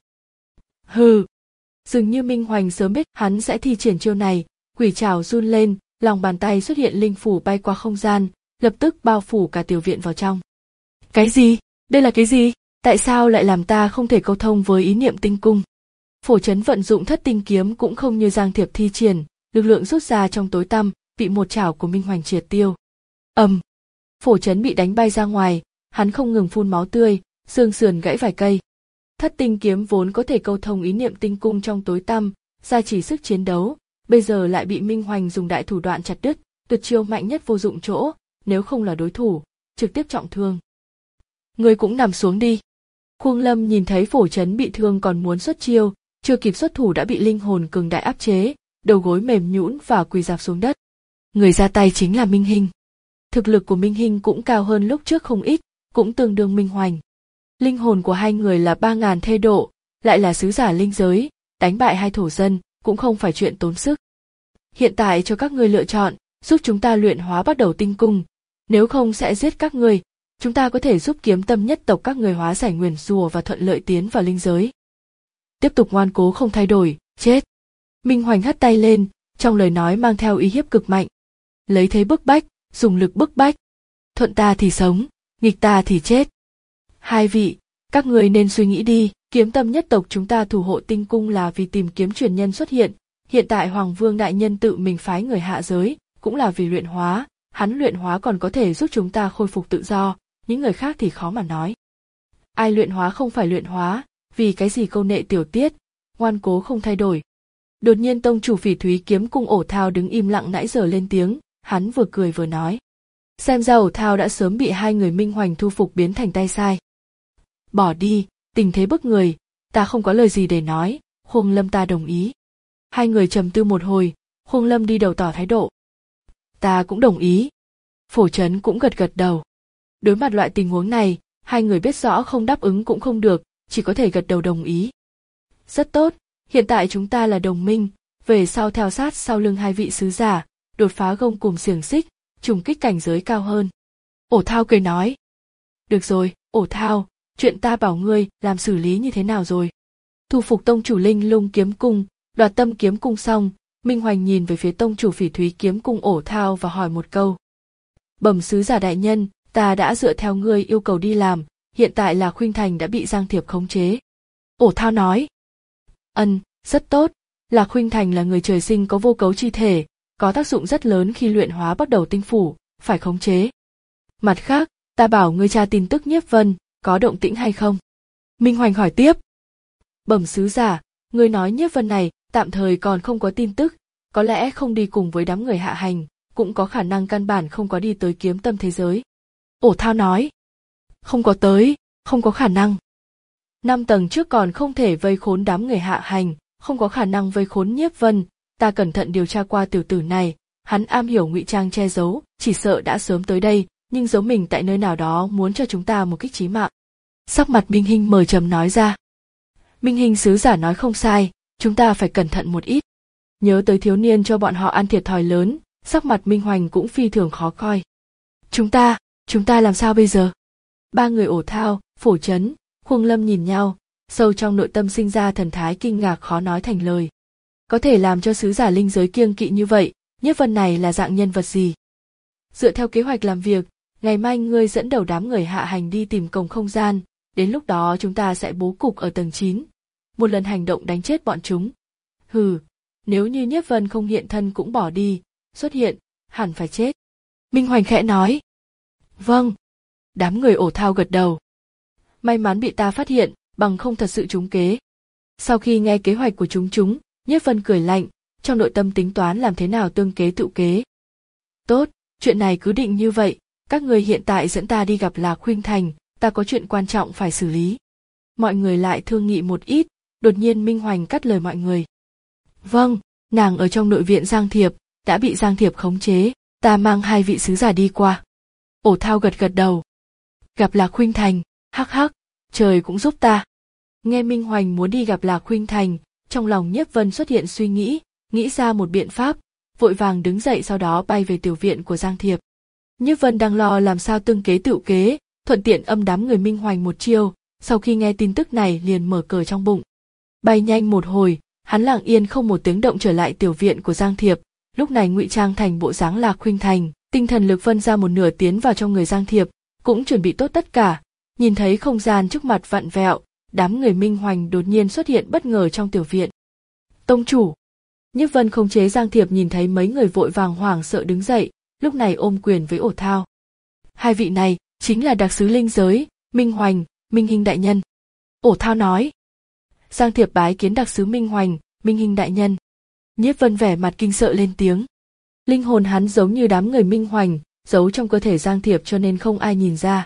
Hừ. Dường như Minh Hoành sớm biết hắn sẽ thi triển chiêu này, quỷ trảo run lên, lòng bàn tay xuất hiện linh phủ bay qua không gian, lập tức bao phủ cả tiểu viện vào trong. Cái gì? Đây là cái gì? Tại sao lại làm ta không thể câu thông với ý niệm tinh cung? Phổ Trấn vận dụng thất tinh kiếm cũng không như Giang Thiệp thi triển, lực lượng rút ra trong tối tăm, bị một chảo của Minh Hoành triệt tiêu. Ầm. Phổ Trấn bị đánh bay ra ngoài, hắn không ngừng phun máu tươi, xương sườn gãy vài cây. Thất tinh kiếm vốn có thể câu thông ý niệm tinh cung trong tối tăm, gia trì sức chiến đấu, bây giờ lại bị Minh Hoành dùng đại thủ đoạn chặt đứt, tuyệt chiêu mạnh nhất vô dụng chỗ, nếu không là đối thủ, trực tiếp trọng thương. Ngươi cũng nằm xuống đi. Khung Lâm nhìn thấy Phổ Trấn bị thương còn muốn xuất chiêu, chưa kịp xuất thủ đã bị linh hồn cường đại áp chế, đầu gối mềm nhũn và quỳ rạp xuống đất. Người ra tay chính là Minh Hinh. Thực lực của Minh Hinh cũng cao hơn lúc trước không ít, cũng tương đương Minh Hoành. Linh hồn của hai người là ba ngàn thê độ, lại là sứ giả linh giới, đánh bại hai thổ dân cũng không phải chuyện tốn sức. Hiện tại cho các ngươi lựa chọn, giúp chúng ta luyện hóa bắt đầu tinh cung, nếu không sẽ giết các ngươi. Chúng ta có thể giúp kiếm tâm nhất tộc các người hóa giải nguyền rủa và thuận lợi tiến vào linh giới. Tiếp tục ngoan cố không thay đổi, chết. Minh Hoành hất tay lên, trong lời nói mang theo ý hiếp cực mạnh. Lấy thế bức bách, dùng lực bức bách. Thuận ta thì sống, nghịch ta thì chết. Hai vị, các người nên suy nghĩ đi, kiếm tâm nhất tộc chúng ta thủ hộ tinh cung là vì tìm kiếm truyền nhân xuất hiện. Hiện tại Hoàng Vương Đại Nhân tự mình phái người hạ giới, cũng là vì luyện hóa. Hắn luyện hóa còn có thể giúp chúng ta khôi phục tự do, những người khác thì khó mà nói. Ai luyện hóa không phải luyện hóa, vì cái gì câu nệ tiểu tiết, ngoan cố không thay đổi. Đột nhiên tông chủ Phỉ Thúy kiếm cung Ổ Thao đứng im lặng nãy giờ lên tiếng, hắn vừa cười vừa nói. Xem ra Ổ Thao đã sớm bị hai người Minh Hoành thu phục biến thành tay sai. Bỏ đi, tình thế bức người, ta không có lời gì để nói, Khuông Lâm ta đồng ý. Hai người trầm tư một hồi, Khuông Lâm đi đầu tỏ thái độ. Ta cũng đồng ý. Phổ Trấn cũng gật gật đầu. Đối mặt loại tình huống này, hai người biết rõ không đáp ứng cũng không được, chỉ có thể gật đầu đồng ý. Rất tốt, hiện tại chúng ta là đồng minh, về sau theo sát sau lưng hai vị sứ giả, đột phá gông cùm xiềng xích, trùng kích cảnh giới cao hơn. Ổ Thao cười nói. Được rồi, Ổ Thao, chuyện ta bảo ngươi làm xử lý như thế nào rồi? Thu phục tông chủ Linh Lung kiếm cung, đoạt tâm kiếm cung xong, Minh Hoành nhìn về phía tông chủ Phỉ Thúy kiếm cung Ổ Thao và hỏi một câu. Bẩm sứ giả đại nhân, ta đã dựa theo ngươi yêu cầu đi làm, hiện tại là Khuynh Thành đã bị Giang Thiệp khống chế. Ổ Thao nói. Ân, rất tốt, là Khuynh Thành là người trời sinh có vô cấu chi thể, có tác dụng rất lớn khi luyện hóa bắt đầu tinh phủ, phải khống chế. Mặt khác, ta bảo ngươi tra tin tức Nhiếp Vân, có động tĩnh hay không? Minh Hoành hỏi tiếp. Bẩm sứ giả, ngươi nói Nhiếp Vân này tạm thời còn không có tin tức, có lẽ không đi cùng với đám người hạ hành, cũng có khả năng căn bản không có đi tới kiếm tâm thế giới. Ổ Thao nói. Không có tới, không có khả năng. Năm tầng trước còn không thể vây khốn đám người hạ hành, không có khả năng vây khốn Nhiếp Vân, ta cẩn thận điều tra qua tiểu tử này, hắn am hiểu ngụy trang che giấu, chỉ sợ đã sớm tới đây, nhưng giấu mình tại nơi nào đó muốn cho chúng ta một kích chí mạng. Sắc mặt Minh Hinh mờ trầm nói ra. Minh Hinh sứ giả nói không sai, chúng ta phải cẩn thận một ít. Nhớ tới thiếu niên cho bọn họ ăn thiệt thòi lớn, sắc mặt Minh Hoành cũng phi thường khó coi. Chúng ta, chúng ta làm sao bây giờ? Ba người Ổ Thao, Phổ Trấn, Khuông Lâm nhìn nhau, sâu trong nội tâm sinh ra thần thái kinh ngạc khó nói thành lời. Có thể làm cho sứ giả linh giới kiêng kỵ như vậy, Nhiếp Vân này là dạng nhân vật gì? Dựa theo kế hoạch làm việc, ngày mai ngươi dẫn đầu đám người hạ hành đi tìm cổng không gian, đến lúc đó chúng ta sẽ bố cục ở tầng chín. Một lần hành động đánh chết bọn chúng. Hừ, nếu như Nhiếp Vân không hiện thân cũng bỏ đi, xuất hiện, hẳn phải chết. Minh Hoành khẽ nói. Vâng. Đám người Ổ Thao gật đầu. May mắn bị ta phát hiện, bằng không thật sự trúng kế. Sau khi nghe kế hoạch của chúng chúng, Nhiếp Vân cười lạnh, trong nội tâm tính toán làm thế nào tương kế tự kế. Tốt, chuyện này cứ định như vậy, các người hiện tại dẫn ta đi gặp Lạc Khuynh Thành, ta có chuyện quan trọng phải xử lý. Mọi người lại thương nghị một ít, đột nhiên Minh Hoành cắt lời mọi người. Vâng, nàng ở trong nội viện Giang Thiệp, đã bị Giang Thiệp khống chế, ta mang hai vị sứ giả đi qua. Ổ Thao gật gật đầu. Gặp Lạc Khuynh Thành, hắc hắc, trời cũng giúp ta. Nghe Minh Hoành muốn đi gặp Lạc Khuynh Thành, trong lòng Nhiếp Vân xuất hiện suy nghĩ, nghĩ ra một biện pháp, vội vàng đứng dậy sau đó bay về tiểu viện của Giang Thiệp. Nhiếp Vân đang lo làm sao tương kế tự kế, thuận tiện âm đám người Minh Hoành một chiêu, sau khi nghe tin tức này liền mở cờ trong bụng. Bay nhanh một hồi, hắn lặng yên không một tiếng động trở lại tiểu viện của Giang Thiệp, lúc này ngụy trang thành bộ dáng Lạc Khuynh Thành, tinh thần lực phân ra một nửa tiến vào trong người Giang Thiệp, cũng chuẩn bị tốt tất cả, nhìn thấy không gian trước mặt vặn vẹo, đám người Minh Hoành đột nhiên xuất hiện bất ngờ trong tiểu viện. Tông chủ. Nhiếp Vân khống chế Giang Thiệp nhìn thấy mấy người vội vàng hoảng sợ đứng dậy, lúc này ôm quyền với Ổ Thao. Hai vị này chính là đặc sứ linh giới, Minh Hoành, Minh Hinh đại nhân. Ổ Thao nói. Giang Thiệp bái kiến đặc sứ Minh Hoành, Minh Hinh đại nhân. Nhiếp Vân vẻ mặt kinh sợ lên tiếng. Linh hồn hắn giống như đám người Minh Hoành, giấu trong cơ thể Giang Thiệp cho nên không ai nhìn ra.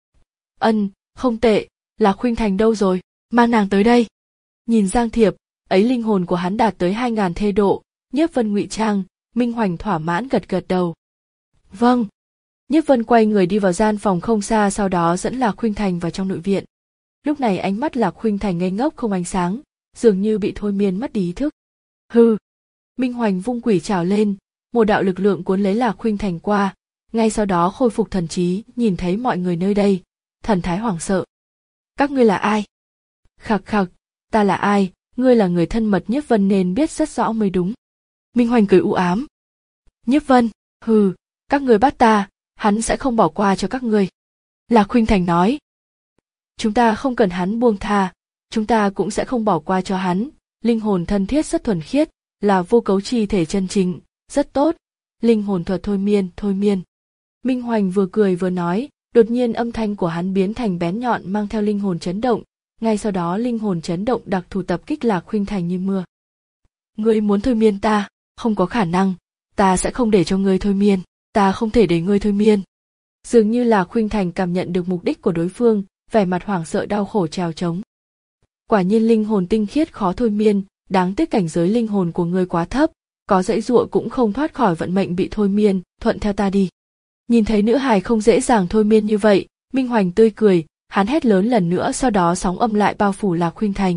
Ân, không tệ, Lạc Khuynh Thành đâu rồi, mang nàng tới đây. Nhìn Giang Thiệp, ấy linh hồn của hắn đạt tới hai ngàn thê độ, Nhiếp Vân ngụy trang, Minh Hoành thỏa mãn gật gật đầu. Vâng. Nhiếp Vân quay người đi vào gian phòng không xa, sau đó dẫn Lạc Khuynh Thành vào trong nội viện. Lúc này ánh mắt Lạc Khuynh Thành ngây ngốc không ánh sáng, dường như bị thôi miên mất đi ý thức. Hừ. Minh Hoành vung quỷ trảo lên, một đạo lực lượng cuốn lấy Lạc Khuynh Thành qua, ngay sau đó khôi phục thần trí, nhìn thấy mọi người nơi đây, thần thái hoảng sợ. Các ngươi là ai? Khặc khặc, ta là ai? Ngươi là người thân mật Nhiếp Vân nên biết rất rõ mới đúng. Minh Hoành cười u ám. Nhiếp Vân, hừ, các ngươi bắt ta, hắn sẽ không bỏ qua cho các ngươi. Lạc Khuynh Thành nói. Chúng ta không cần hắn buông tha, chúng ta cũng sẽ không bỏ qua cho hắn. Linh hồn thân thiết rất thuần khiết, là vô cấu chi thể chân chính, rất tốt. Linh hồn thuật thôi miên, thôi miên. Minh Hoành vừa cười vừa nói, đột nhiên âm thanh của hắn biến thành bén nhọn mang theo linh hồn chấn động, ngay sau đó linh hồn chấn động đặc thù tập kích Lạc Khuynh Thành như mưa. Ngươi muốn thôi miên ta, không có khả năng, ta sẽ không để cho ngươi thôi miên, ta không thể để ngươi thôi miên. Dường như Lạc Khuynh Thành cảm nhận được mục đích của đối phương, vẻ mặt hoảng sợ đau khổ trào trống. Quả nhiên linh hồn tinh khiết khó thôi miên, đáng tiếc cảnh giới linh hồn của ngươi quá thấp, có dãy dụa cũng không thoát khỏi vận mệnh bị thôi miên, thuận theo ta đi. Nhìn thấy nữ hài không dễ dàng thôi miên như vậy, Minh Hoành tươi cười, hắn hét lớn lần nữa, sau đó sóng âm lại bao phủ Lạc Khuynh Thành.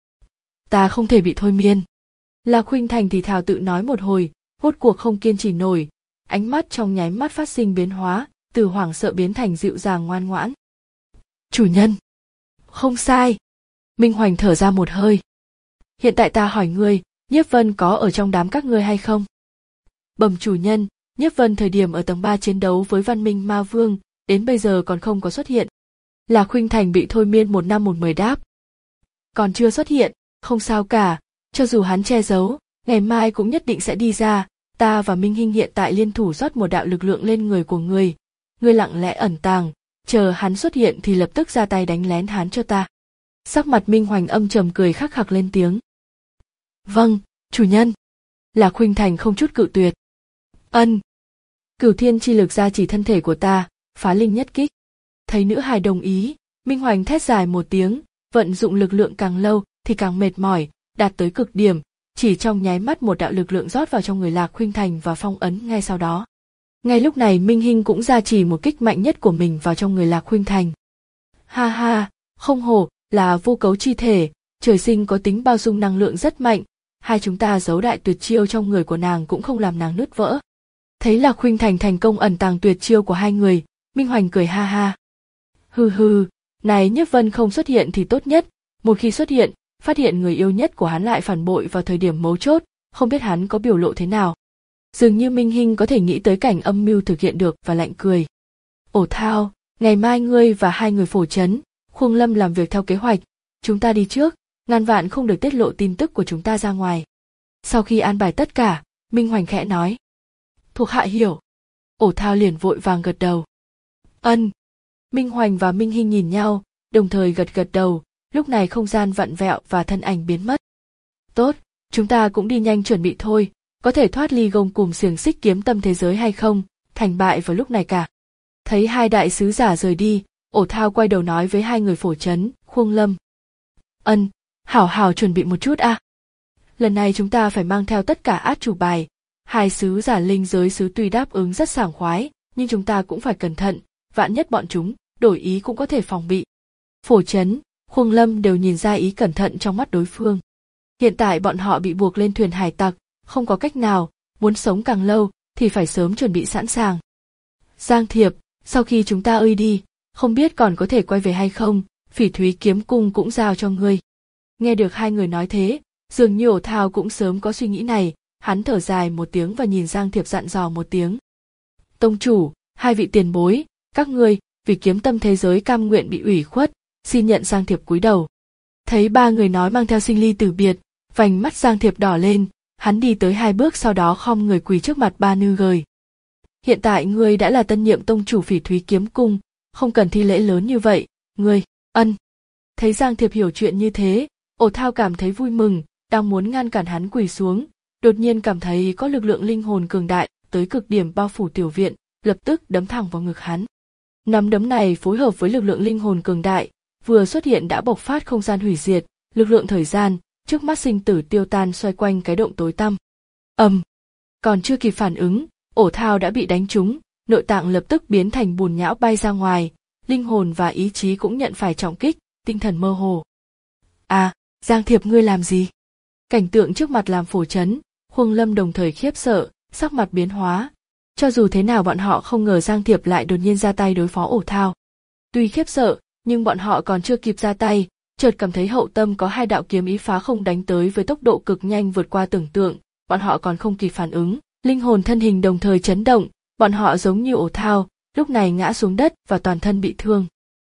Ta không thể bị thôi miên. Lạc Khuynh Thành thì thào tự nói một hồi, rốt cuộc không kiên trì nổi, ánh mắt trong nháy mắt phát sinh biến hóa, từ hoảng sợ biến thành dịu dàng ngoan ngoãn. Chủ nhân. Không sai. Minh Hoành thở ra một hơi. Hiện tại ta hỏi ngươi, Nhiếp Vân có ở trong đám các ngươi hay không? Bẩm chủ nhân, Nhiếp Vân thời điểm ở tầng ba chiến đấu với Văn Minh Ma Vương, đến bây giờ còn không có xuất hiện. Lạc Khuynh Thành bị thôi miên một năm một mười đáp. Còn chưa xuất hiện, không sao cả, cho dù hắn che giấu, ngày mai cũng nhất định sẽ đi ra, ta và Minh Hinh hiện tại liên thủ rót một đạo lực lượng lên người của ngươi, ngươi lặng lẽ ẩn tàng, chờ hắn xuất hiện thì lập tức ra tay đánh lén hắn cho ta. Sắc mặt Minh Hoành âm trầm cười khắc khặc lên tiếng. Vâng, chủ nhân. Lạc Khuynh Thành không chút cự tuyệt. Ân. Cửu thiên chi lực gia trì thân thể của ta, phá linh nhất kích. Thấy nữ hài đồng ý, Minh Hoành thét dài một tiếng, vận dụng lực lượng càng lâu thì càng mệt mỏi, đạt tới cực điểm, chỉ trong nháy mắt một đạo lực lượng rót vào trong người Lạc Khuynh Thành và phong ấn ngay sau đó. Ngay lúc này Minh Hinh cũng gia trì một kích mạnh nhất của mình vào trong người Lạc Khuynh Thành. Ha ha, không hổ là vô cấu chi thể, trời sinh có tính bao dung năng lượng rất mạnh, hai chúng ta giấu đại tuyệt chiêu trong người của nàng cũng không làm nàng nứt vỡ. Thấy Lạc Khuynh Thành thành công ẩn tàng tuyệt chiêu của hai người, Minh Hoành cười ha ha. Hừ hừ, này Nhiếp Vân không xuất hiện thì tốt nhất, một khi xuất hiện, phát hiện người yêu nhất của hắn lại phản bội vào thời điểm mấu chốt, không biết hắn có biểu lộ thế nào. Dường như Minh Hinh có thể nghĩ tới cảnh âm mưu thực hiện được và lạnh cười. Ổ Thao, ngày mai ngươi và hai người phổ trấn, Khuông Lâm làm việc theo kế hoạch, chúng ta đi trước, ngàn vạn không được tiết lộ tin tức của chúng ta ra ngoài. Sau khi an bài tất cả, Minh Hoành khẽ nói. Thuộc hạ hiểu. Ổ Thao liền vội vàng gật đầu. Ân. Minh Hoành và Minh Hinh nhìn nhau, đồng thời gật gật đầu, lúc này không gian vặn vẹo và thân ảnh biến mất. Tốt, chúng ta cũng đi nhanh chuẩn bị thôi, có thể thoát ly gông cùm xiềng xích kiếm tâm thế giới hay không, thành bại vào lúc này cả. Thấy hai đại sứ giả rời đi, Ổ Thao quay đầu nói với hai người phổ trấn, Khuông Lâm. Ân, hảo hảo chuẩn bị một chút a. À. Lần này chúng ta phải mang theo tất cả át chủ bài, hai sứ giả linh giới sứ tuy đáp ứng rất sảng khoái, nhưng chúng ta cũng phải cẩn thận, vạn nhất bọn chúng đổi ý cũng có thể phòng bị. Phổ trấn, Khuông Lâm đều nhìn ra ý cẩn thận trong mắt đối phương. Hiện tại bọn họ bị buộc lên thuyền hải tặc, không có cách nào, muốn sống càng lâu thì phải sớm chuẩn bị sẵn sàng. Giang Thiệp, sau khi chúng ta ơi đi, không biết còn có thể quay về hay không, Phỉ Thúy kiếm cung cũng giao cho ngươi. Nghe được hai người nói thế, dường như Ổ Thao cũng sớm có suy nghĩ này, hắn thở dài một tiếng và nhìn Giang Thiệp dặn dò một tiếng. Tông chủ, hai vị tiền bối, các ngươi, vì kiếm tâm thế giới cam nguyện bị ủy khuất, xin nhận. Giang Thiệp cúi đầu. Thấy ba người nói mang theo sinh ly tử biệt, vành mắt Giang Thiệp đỏ lên, hắn đi tới hai bước sau đó khom người quỳ trước mặt ba nư gời. Hiện tại ngươi đã là tân nhiệm tông chủ Phỉ Thúy kiếm cung, không cần thi lễ lớn như vậy, ngươi, ân. Thấy Giang Thiệp hiểu chuyện như thế, Ổ Thao cảm thấy vui mừng, đang muốn ngăn cản hắn quỳ xuống, đột nhiên cảm thấy có lực lượng linh hồn cường đại tới cực điểm bao phủ tiểu viện, lập tức đấm thẳng vào ngực hắn. Nắm đấm này phối hợp với lực lượng linh hồn cường đại, vừa xuất hiện đã bộc phát không gian hủy diệt, lực lượng thời gian, trước mắt sinh tử tiêu tan xoay quanh cái động tối tăm. Ầm, còn chưa kịp phản ứng, Ổ Thao đã bị đánh trúng, nội tạng lập tức biến thành bùn nhão bay ra ngoài, linh hồn và ý chí cũng nhận phải trọng kích, tinh thần mơ hồ. À, Giang Thiệp ngươi làm gì? Cảnh tượng trước mặt làm Phổ Chấn, Khuông Lâm đồng thời khiếp sợ, sắc mặt biến hóa. Cho dù thế nào bọn họ không ngờ Giang Thiệp lại đột nhiên ra tay đối phó Ổ Thao. Tuy khiếp sợ, nhưng bọn họ còn chưa kịp ra tay, chợt cảm thấy hậu tâm có hai đạo kiếm ý phá không đánh tới với tốc độ cực nhanh vượt qua tưởng tượng, bọn họ còn không kịp phản ứng, linh hồn thân hình đồng thời chấn động, bọn họ giống như Ổ Thao, lúc này ngã xuống đất và toàn thân bị thương.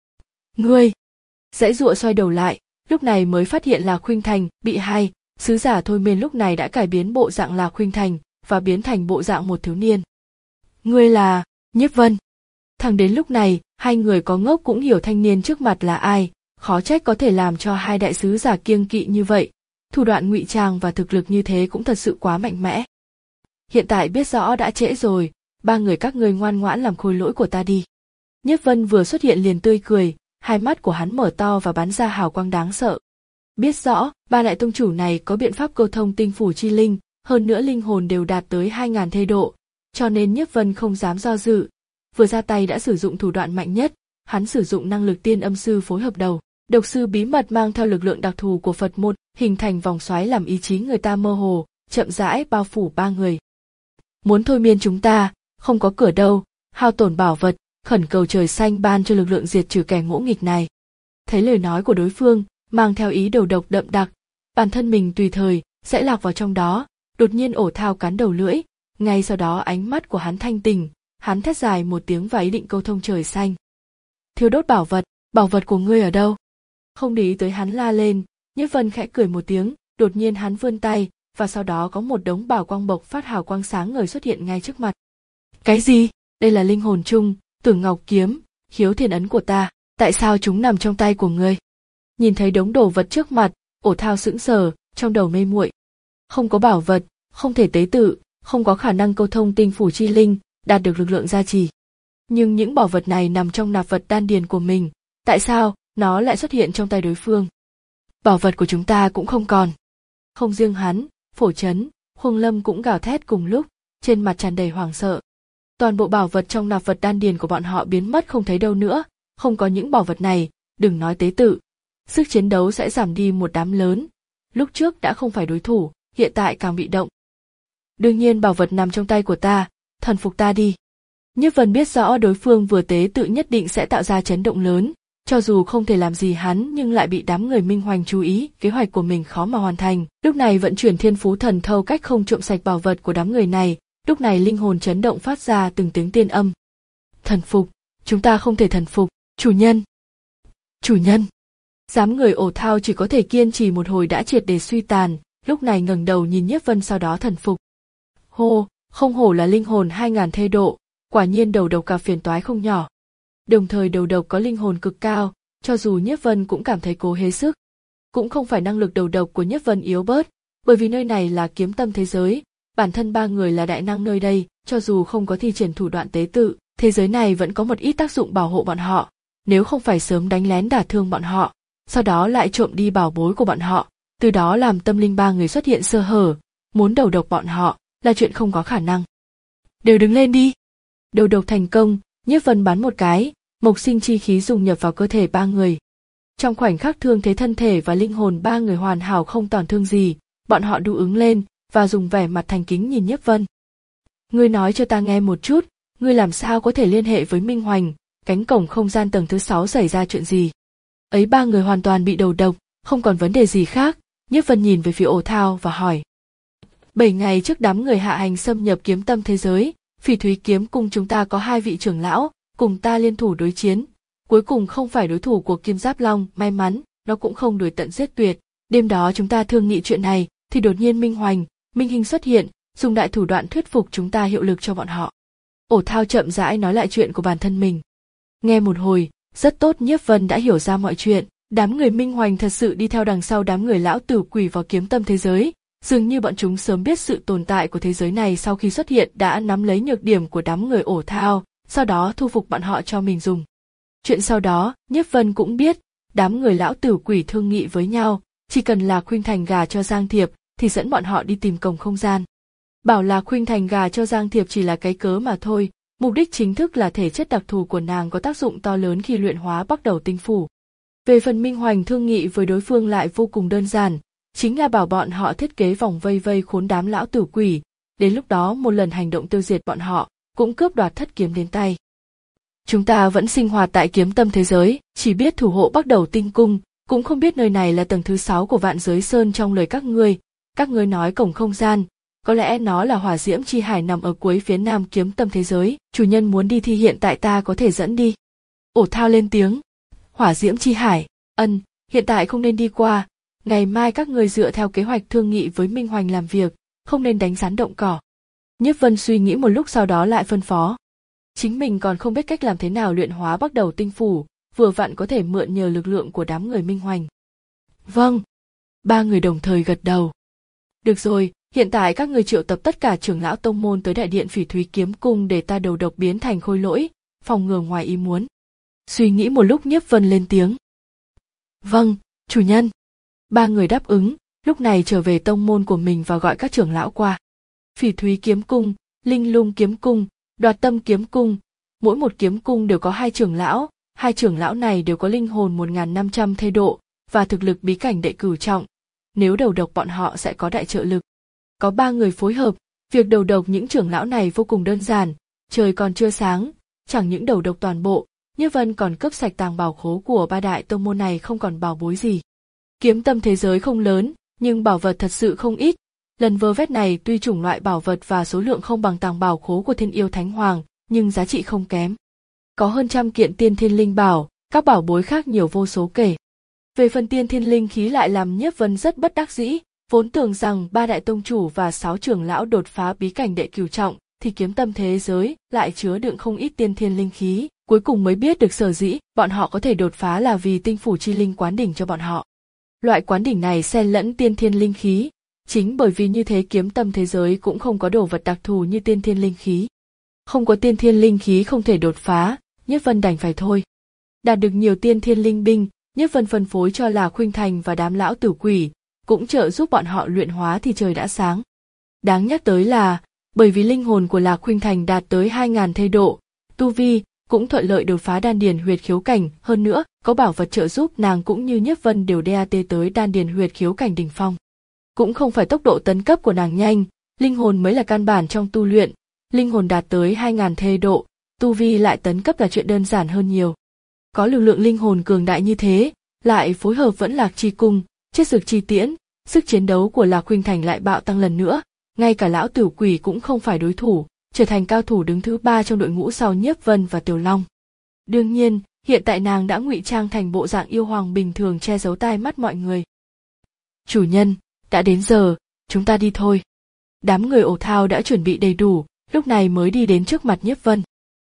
Ngươi! Giãy giụa xoay đầu lại, lúc này mới phát hiện là Khuynh Thành bị hai sứ giả thôi miên lúc này đã cải biến bộ dạng là Khuynh Thành và biến thành bộ dạng một thiếu niên. Ngươi là Nhiếp Vân. Thẳng đến lúc này, hai người có ngốc cũng hiểu thanh niên trước mặt là ai, khó trách có thể làm cho hai đại sứ giả kiêng kỵ như vậy, thủ đoạn ngụy trang và thực lực như thế cũng thật sự quá mạnh mẽ. Hiện tại biết rõ đã trễ rồi, ba người các ngươi ngoan ngoãn làm khôi lỗi của ta đi. Nhiếp Vân vừa xuất hiện liền tươi cười, hai mắt của hắn mở to và bắn ra hào quang đáng sợ. Biết rõ, ba đại tông chủ này có biện pháp câu thông tinh phủ chi linh, hơn nữa linh hồn đều đạt tới hai ngàn thê độ, cho nên Nhiếp Vân không dám do dự. Vừa ra tay đã sử dụng thủ đoạn mạnh nhất, hắn sử dụng năng lực tiên âm sư phối hợp đầu, độc sư bí mật mang theo lực lượng đặc thù của Phật môn, hình thành vòng xoáy làm ý chí người ta mơ hồ, chậm rãi bao phủ ba người. Muốn thôi miên chúng ta, không có cửa đâu, hao tổn bảo vật, khẩn cầu trời xanh ban cho lực lượng diệt trừ kẻ ngỗ nghịch này. Thấy lời nói của đối phương, mang theo ý đầu độc đậm đặc, bản thân mình tùy thời sẽ lạc vào trong đó, đột nhiên Ổ Thao cắn đầu lưỡi, ngay sau đó ánh mắt của hắn thanh tỉnh, hắn thét dài một tiếng và ý định câu thông trời xanh. Thiêu đốt bảo vật, bảo vật của ngươi ở đâu? Không để ý tới hắn la lên, Nhiếp Vân khẽ cười một tiếng, đột nhiên hắn vươn tay, và sau đó có một đống bảo quang bộc phát hào quang sáng ngời xuất hiện ngay trước mặt. Cái gì? Đây là linh hồn chung, Tưởng Ngọc kiếm, khiếu thiên ấn của ta, tại sao chúng nằm trong tay của ngươi? Nhìn thấy đống đồ vật trước mặt, Ổ Thao sững sờ, trong đầu mê muội. Không có bảo vật, không thể tế tự, không có khả năng câu thông tinh phủ chi linh, đạt được lực lượng gia trì. Nhưng những bảo vật này nằm trong nạp vật đan điền của mình, tại sao nó lại xuất hiện trong tay đối phương? Bảo vật của chúng ta cũng không còn. Không riêng hắn, Phổ Chấn, Khuông Lâm cũng gào thét cùng lúc, trên mặt tràn đầy hoảng sợ. Toàn bộ bảo vật trong nạp vật đan điền của bọn họ biến mất không thấy đâu nữa, không có những bảo vật này, đừng nói tế tự, sức chiến đấu sẽ giảm đi một đám lớn. Lúc trước đã không phải đối thủ, hiện tại càng bị động. Đương nhiên bảo vật nằm trong tay của ta, thần phục ta đi. Nhiếp Vân biết rõ đối phương vừa tế tự nhất định sẽ tạo ra chấn động lớn, cho dù không thể làm gì hắn nhưng lại bị đám người Minh Hoành chú ý, kế hoạch của mình khó mà hoàn thành. Lúc này vận chuyển thiên phú thần thâu cách không trộm sạch bảo vật của đám người này, lúc này linh hồn chấn động phát ra từng tiếng tiên âm. Thần phục, chúng ta không thể thần phục, chủ nhân. Chủ nhân. Đám người Ổ Thao chỉ có thể kiên trì một hồi đã triệt để suy tàn, lúc này ngẩng đầu nhìn Nhiếp Vân sau đó thần phục. Hô, không hổ là linh hồn hai ngàn thê độ, quả nhiên đầu độc cả phiền toái không nhỏ. Đồng thời đầu độc có linh hồn cực cao, cho dù Nhiếp Vân cũng cảm thấy cố hết sức. Cũng không phải năng lực đầu độc của Nhiếp Vân yếu bớt, bởi vì nơi này là kiếm tâm thế giới, bản thân ba người là đại năng nơi đây, cho dù không có thi triển thủ đoạn tế tự, thế giới này vẫn có một ít tác dụng bảo hộ bọn họ, nếu không phải sớm đánh lén đả thương bọn họ, sau đó lại trộm đi bảo bối của bọn họ, từ đó làm tâm linh ba người xuất hiện sơ hở, muốn đầu độc bọn họ là chuyện không có khả năng. Đều đứng lên đi. Đầu độc thành công, Nhiếp Vân bắn một cái, mộc sinh chi khí dùng nhập vào cơ thể ba người. Trong khoảnh khắc thương thế thân thể và linh hồn ba người hoàn hảo không tổn thương gì, bọn họ đu ứng lên và dùng vẻ mặt thành kính nhìn Nhiếp Vân. Ngươi nói cho ta nghe một chút, ngươi làm sao có thể liên hệ với Minh Hoành, cánh cổng không gian tầng thứ sáu xảy ra chuyện gì? Ấy ba người hoàn toàn bị đầu độc, không còn vấn đề gì khác. Nhiếp Vân nhìn về phía Ổ Thao và hỏi. Bảy ngày trước đám người hạ hành xâm nhập kiếm tâm thế giới, Phỉ Thúy kiếm cung chúng ta có hai vị trưởng lão, cùng ta liên thủ đối chiến. Cuối cùng không phải đối thủ của Kim Giáp Long, may mắn, nó cũng không đuổi tận giết tuyệt. Đêm đó chúng ta thương nghị chuyện này, thì đột nhiên Minh Hoành, Minh Hinh xuất hiện, dùng đại thủ đoạn thuyết phục chúng ta hiệu lực cho bọn họ. Ổ Thao chậm rãi nói lại chuyện của bản thân mình. Nghe một hồi, rất tốt, Nhiếp Vân đã hiểu ra mọi chuyện. Đám người Minh Hoành thật sự đi theo đằng sau đám người lão tử quỷ vào kiếm tâm thế giới, dường như bọn chúng sớm biết sự tồn tại của thế giới này, sau khi xuất hiện đã nắm lấy nhược điểm của đám người Ổ Thao, sau đó thu phục bọn họ cho mình dùng. Chuyện sau đó, Nhiếp Vân cũng biết, đám người lão tử quỷ thương nghị với nhau, chỉ cần là Khuynh Thành gà cho Giang Thiệp, thì dẫn bọn họ đi tìm cổng không gian. Bảo là Khuynh Thành gà cho Giang Thiệp chỉ là cái cớ mà thôi, Mục đích chính thức là thể chất đặc thù của nàng có tác dụng to lớn khi luyện hóa bắt đầu tinh phủ. Về phần Minh Hoành thương nghị với đối phương lại vô cùng đơn giản, chính là bảo bọn họ thiết kế vòng vây vây khốn đám lão tử quỷ, đến lúc đó một lần hành động tiêu diệt bọn họ, cũng cướp đoạt thất kiếm đến tay. Chúng ta vẫn sinh hoạt tại kiếm tâm thế giới, chỉ biết thủ hộ bắt đầu tinh cung, cũng không biết nơi này là tầng thứ sáu của vạn giới sơn trong lời các ngươi. Các ngươi nói cổng không gian, có lẽ nó là hỏa diễm chi hải nằm ở cuối phía nam kiếm tâm thế giới, chủ nhân muốn đi thì hiện tại ta có thể dẫn đi. Ổ Thao lên tiếng. Hỏa diễm chi hải, ân, hiện tại không nên đi qua, ngày mai các ngươi dựa theo kế hoạch thương nghị với Minh Hoành làm việc, không nên đánh rắn động cỏ. Nhiếp Vân suy nghĩ một lúc sau đó lại phân phó. Chính mình còn không biết cách làm thế nào luyện hóa bắt đầu tinh phủ, vừa vặn có thể mượn nhờ lực lượng của đám người Minh Hoành. Vâng. Ba người đồng thời gật đầu. Được rồi, hiện tại các người triệu tập tất cả trưởng lão tông môn tới đại điện Phỉ Thúy Kiếm Cung để ta đầu độc biến thành khôi lỗi, phòng ngừa ngoài ý muốn. Suy nghĩ một lúc Nhiếp Vân lên tiếng. Vâng, chủ nhân. Ba người đáp ứng, lúc này trở về tông môn của mình và gọi các trưởng lão qua. Phỉ Thúy Kiếm Cung, Linh Lung Kiếm Cung, Đoạt Tâm Kiếm Cung, mỗi một kiếm cung đều có hai trưởng lão, hai trưởng lão này đều có linh hồn một nghìn năm trăm thê độ và thực lực bí cảnh đệ cửu trọng. Nếu đầu độc bọn họ sẽ có đại trợ lực. Có ba người phối hợp, việc đầu độc những trưởng lão này vô cùng đơn giản, trời còn chưa sáng, chẳng những đầu độc toàn bộ, Nhiếp Vân còn cướp sạch tàng bảo khố của ba đại tông môn này không còn bảo bối gì. Kiếm tâm thế giới không lớn, nhưng bảo vật thật sự không ít. Lần vơ vét này tuy chủng loại bảo vật và số lượng không bằng tàng bảo khố của Thiên Yêu Thánh Hoàng, nhưng giá trị không kém. Có hơn trăm kiện tiên thiên linh bảo, các bảo bối khác nhiều vô số kể. Về phần tiên thiên linh khí lại làm Nhiếp Vân rất bất đắc dĩ, vốn tưởng rằng ba đại tông chủ và sáu trưởng lão đột phá bí cảnh đệ cửu trọng, thì kiếm tâm thế giới lại chứa đựng không ít tiên thiên linh khí, cuối cùng mới biết được sở dĩ bọn họ có thể đột phá là vì tinh phủ chi linh quán đỉnh cho bọn họ. Loại quán đỉnh này xen lẫn tiên thiên linh khí, chính bởi vì như thế kiếm tâm thế giới cũng không có đồ vật đặc thù như tiên thiên linh khí. Không có tiên thiên linh khí không thể đột phá, Nhiếp Vân đành phải thôi. Đạt được nhiều tiên thiên linh binh, Nhiếp Vân phân phối cho là Khuynh Thành và đám lão tử quỷ, cũng trợ giúp bọn họ luyện hóa thì trời đã sáng. Đáng nhắc tới là, bởi vì linh hồn của Lạc Khuynh Thành đạt tới hai nghìn thê độ, tu vi cũng thuận lợi đột phá đan điền huyệt khiếu cảnh, hơn nữa, có bảo vật trợ giúp nàng cũng như Nhiếp Vân đều đê a tê tới đan điền huyệt khiếu cảnh đỉnh phong. Cũng không phải tốc độ tấn cấp của nàng nhanh, linh hồn mới là căn bản trong tu luyện, linh hồn đạt tới hai nghìn thê độ, tu vi lại tấn cấp là chuyện đơn giản hơn nhiều. Có lực lượng linh hồn cường đại như thế, lại phối hợp vẫn Lạc Chi Cung, Chết Dược Chi Tiễn, sức chiến đấu của Lạc Khuynh Thành lại bạo tăng lần nữa, ngay cả lão tử quỷ cũng không phải đối thủ, trở thành cao thủ đứng thứ ba trong đội ngũ sau Nhiếp Vân và Tiểu Long. Đương nhiên, hiện tại nàng đã ngụy trang thành bộ dạng yêu hoàng bình thường che giấu tai mắt mọi người. Chủ nhân, đã đến giờ, chúng ta đi thôi. Đám người Ổ Thao đã chuẩn bị đầy đủ, lúc này mới đi đến trước mặt Nhiếp Vân.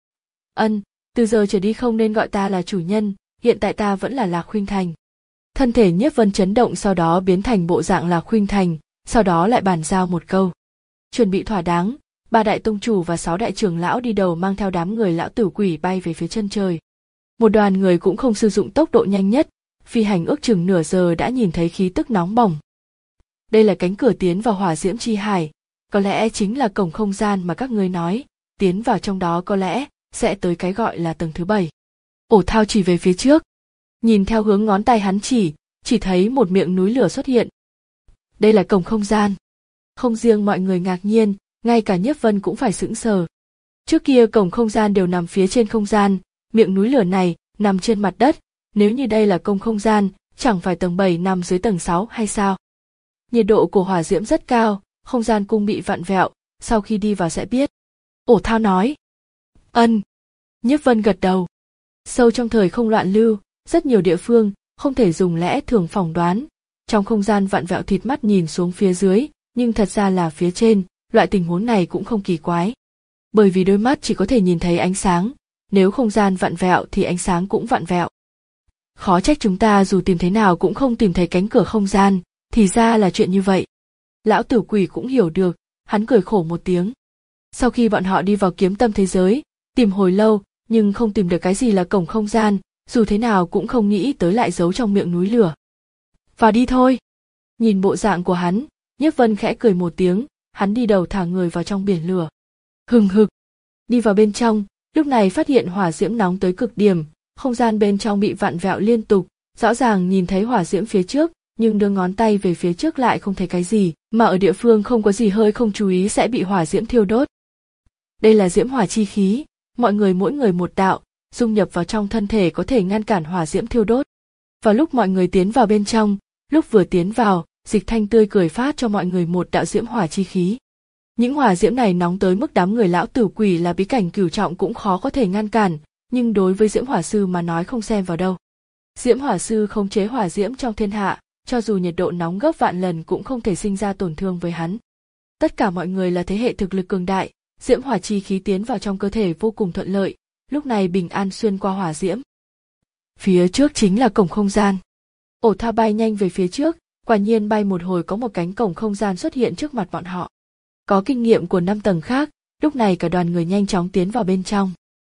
Ân, từ giờ trở đi không nên gọi ta là chủ nhân, hiện tại ta vẫn là Lạc Khuynh Thành. Thân thể Nhiếp Vân chấn động sau đó biến thành bộ dạng Lạc Khuynh Thành, sau đó lại bàn giao một câu. Chuẩn bị thỏa đáng, ba đại tông chủ và sáu đại trưởng lão đi đầu mang theo đám người lão tử quỷ bay về phía chân trời. Một đoàn người cũng không sử dụng tốc độ nhanh nhất, phi hành ước chừng nửa giờ đã nhìn thấy khí tức nóng bỏng. Đây là cánh cửa tiến vào hỏa diễm chi hải, có lẽ chính là cổng không gian mà các ngươi nói, tiến vào trong đó có lẽ sẽ tới cái gọi là tầng thứ bảy. Ổ Thao chỉ về phía trước, nhìn theo hướng ngón tay hắn chỉ, chỉ thấy một miệng núi lửa xuất hiện. Đây là cổng không gian. Không riêng mọi người ngạc nhiên, ngay cả Nhiếp Vân cũng phải sững sờ. Trước kia cổng không gian đều nằm phía trên không gian, miệng núi lửa này nằm trên mặt đất, nếu như đây là cổng không gian, chẳng phải tầng bảy nằm dưới tầng sáu hay sao? Nhiệt độ của hỏa diễm rất cao, không gian cung bị vặn vẹo, sau khi đi vào sẽ biết. Ổ Thao nói. Ân. Nhiếp Vân gật đầu. Sâu trong thời không loạn lưu, rất nhiều địa phương không thể dùng lẽ thường phỏng đoán. Trong không gian vặn vẹo thịt mắt nhìn xuống phía dưới, nhưng thật ra là phía trên, loại tình huống này cũng không kỳ quái. Bởi vì đôi mắt chỉ có thể nhìn thấy ánh sáng, nếu không gian vặn vẹo thì ánh sáng cũng vặn vẹo. Khó trách chúng ta dù tìm thế nào cũng không tìm thấy cánh cửa không gian, thì ra là chuyện như vậy. Lão tử quỷ cũng hiểu được, hắn cười khổ một tiếng. Sau khi bọn họ đi vào kiếm tâm thế giới, tìm hồi lâu, nhưng không tìm được cái gì là cổng không gian, dù thế nào cũng không nghĩ tới lại giấu trong miệng núi lửa. Vào đi thôi. Nhìn bộ dạng của hắn, Nhiếp Vân khẽ cười một tiếng, hắn đi đầu thả người vào trong biển lửa. Hừng hực. Đi vào bên trong, lúc này phát hiện hỏa diễm nóng tới cực điểm, không gian bên trong bị vặn vẹo liên tục, rõ ràng nhìn thấy hỏa diễm phía trước, nhưng đưa ngón tay về phía trước lại không thấy cái gì, mà ở địa phương không có gì hơi không chú ý sẽ bị hỏa diễm thiêu đốt. Đây là diễm hỏa chi khí, mọi người mỗi người một đạo, dung nhập vào trong thân thể có thể ngăn cản hỏa diễm thiêu đốt. Vào lúc mọi người tiến vào bên trong, lúc vừa tiến vào, Dịch Thanh tươi cười phát cho mọi người một đạo diễm hỏa chi khí. Những hỏa diễm này nóng tới mức đám người lão tử quỷ là bí cảnh cửu trọng cũng khó có thể ngăn cản, nhưng đối với diễm hỏa sư mà nói không xem vào đâu. Diễm hỏa sư khống chế hỏa diễm trong thiên hạ, cho dù nhiệt độ nóng gấp vạn lần cũng không thể sinh ra tổn thương với hắn. Tất cả mọi người là thế hệ thực lực cường đại, diễm hỏa chi khí tiến vào trong cơ thể vô cùng thuận lợi, lúc này bình an xuyên qua hỏa diễm. Phía trước chính là cổng không gian. Ổ Thao bay nhanh về phía trước, quả nhiên bay một hồi có một cánh cổng không gian xuất hiện trước mặt bọn họ. Có kinh nghiệm của năm tầng khác, lúc này cả đoàn người nhanh chóng tiến vào bên trong.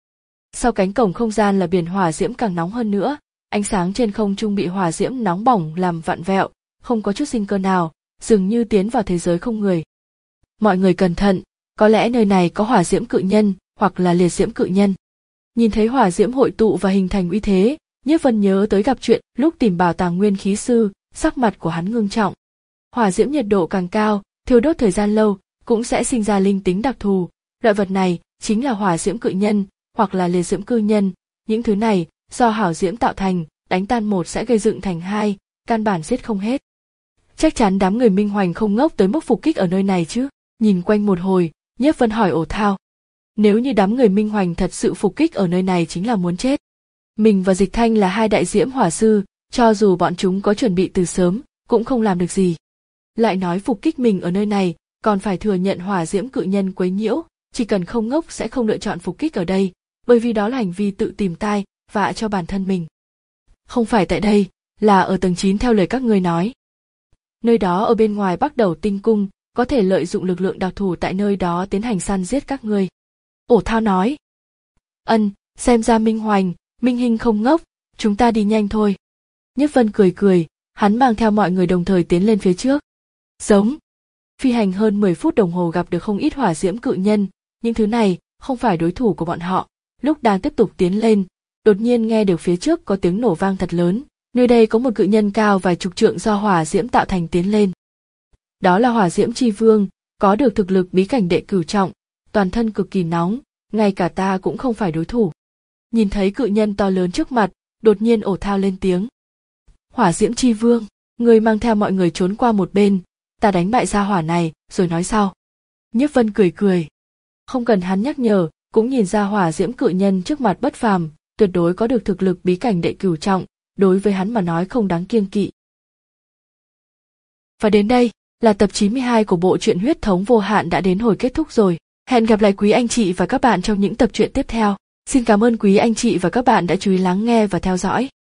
Sau cánh cổng không gian là biển hỏa diễm càng nóng hơn nữa, ánh sáng trên không trung bị hỏa diễm nóng bỏng làm vặn vẹo, không có chút sinh cơ nào, dường như tiến vào thế giới không người. Mọi người cẩn thận, có lẽ nơi này có hỏa diễm cự nhân, hoặc là liệt diễm cự nhân. Nhìn thấy hỏa diễm hội tụ và hình thành uy thế, Nhiếp Vân nhớ tới gặp chuyện lúc tìm bảo tàng nguyên khí sư, sắc mặt của hắn ngưng trọng. Hỏa diễm nhiệt độ càng cao, thiêu đốt thời gian lâu, cũng sẽ sinh ra linh tính đặc thù, loại vật này chính là hỏa diễm cự nhân, hoặc là liệt diễm cư nhân, những thứ này do hảo diễm tạo thành, đánh tan một sẽ gây dựng thành hai, căn bản giết không hết. Chắc chắn đám người Minh Hoành không ngốc tới mức phục kích ở nơi này chứ? Nhìn quanh một hồi, Nhiếp Vân hỏi Ổ Thao. Nếu như đám người Minh Hoành thật sự phục kích ở nơi này chính là muốn chết. Mình và Dịch Thanh là hai đại diễm hỏa sư, cho dù bọn chúng có chuẩn bị từ sớm, cũng không làm được gì. Lại nói phục kích mình ở nơi này, còn phải thừa nhận hỏa diễm cự nhân quấy nhiễu, chỉ cần không ngốc sẽ không lựa chọn phục kích ở đây, bởi vì đó là hành vi tự tìm tai, vạ cho bản thân mình. Không phải tại đây, là ở tầng chín theo lời các ngươi nói. Nơi đó ở bên ngoài Bắc Đầu Tinh Cung, có thể lợi dụng lực lượng đặc thù tại nơi đó tiến hành săn giết các ngươi. Ổ Thao nói. Ân, xem ra Minh Hoành, Minh Hinh không ngốc, chúng ta đi nhanh thôi. Nhiếp Vân cười cười, hắn mang theo mọi người đồng thời tiến lên phía trước. Giống. Phi hành hơn mười phút đồng hồ gặp được không ít hỏa diễm cự nhân, những thứ này không phải đối thủ của bọn họ. Lúc đang tiếp tục tiến lên, đột nhiên nghe được phía trước có tiếng nổ vang thật lớn, nơi đây có một cự nhân cao vài chục trượng do hỏa diễm tạo thành tiến lên. Đó là Hỏa Diễm Chi Vương, có được thực lực bí cảnh đệ cửu trọng, toàn thân cực kỳ nóng, ngay cả ta cũng không phải đối thủ. Nhìn thấy cự nhân to lớn trước mặt, đột nhiên Ổ Thao lên tiếng. Hỏa Diễm Chi Vương, ngươi mang theo mọi người trốn qua một bên, ta đánh bại gia hỏa này, rồi nói sau. Nhiếp Vân cười cười. Không cần hắn nhắc nhở, cũng nhìn ra hỏa diễm cự nhân trước mặt bất phàm, tuyệt đối có được thực lực bí cảnh đệ cửu trọng, đối với hắn mà nói không đáng kiêng kỵ. Và đến đây là tập chín mươi hai của bộ truyện Huyết Thống Vô Hạn đã đến hồi kết thúc rồi. Hẹn gặp lại quý anh chị và các bạn trong những tập truyện tiếp theo. Xin cảm ơn quý anh chị và các bạn đã chú ý lắng nghe và theo dõi.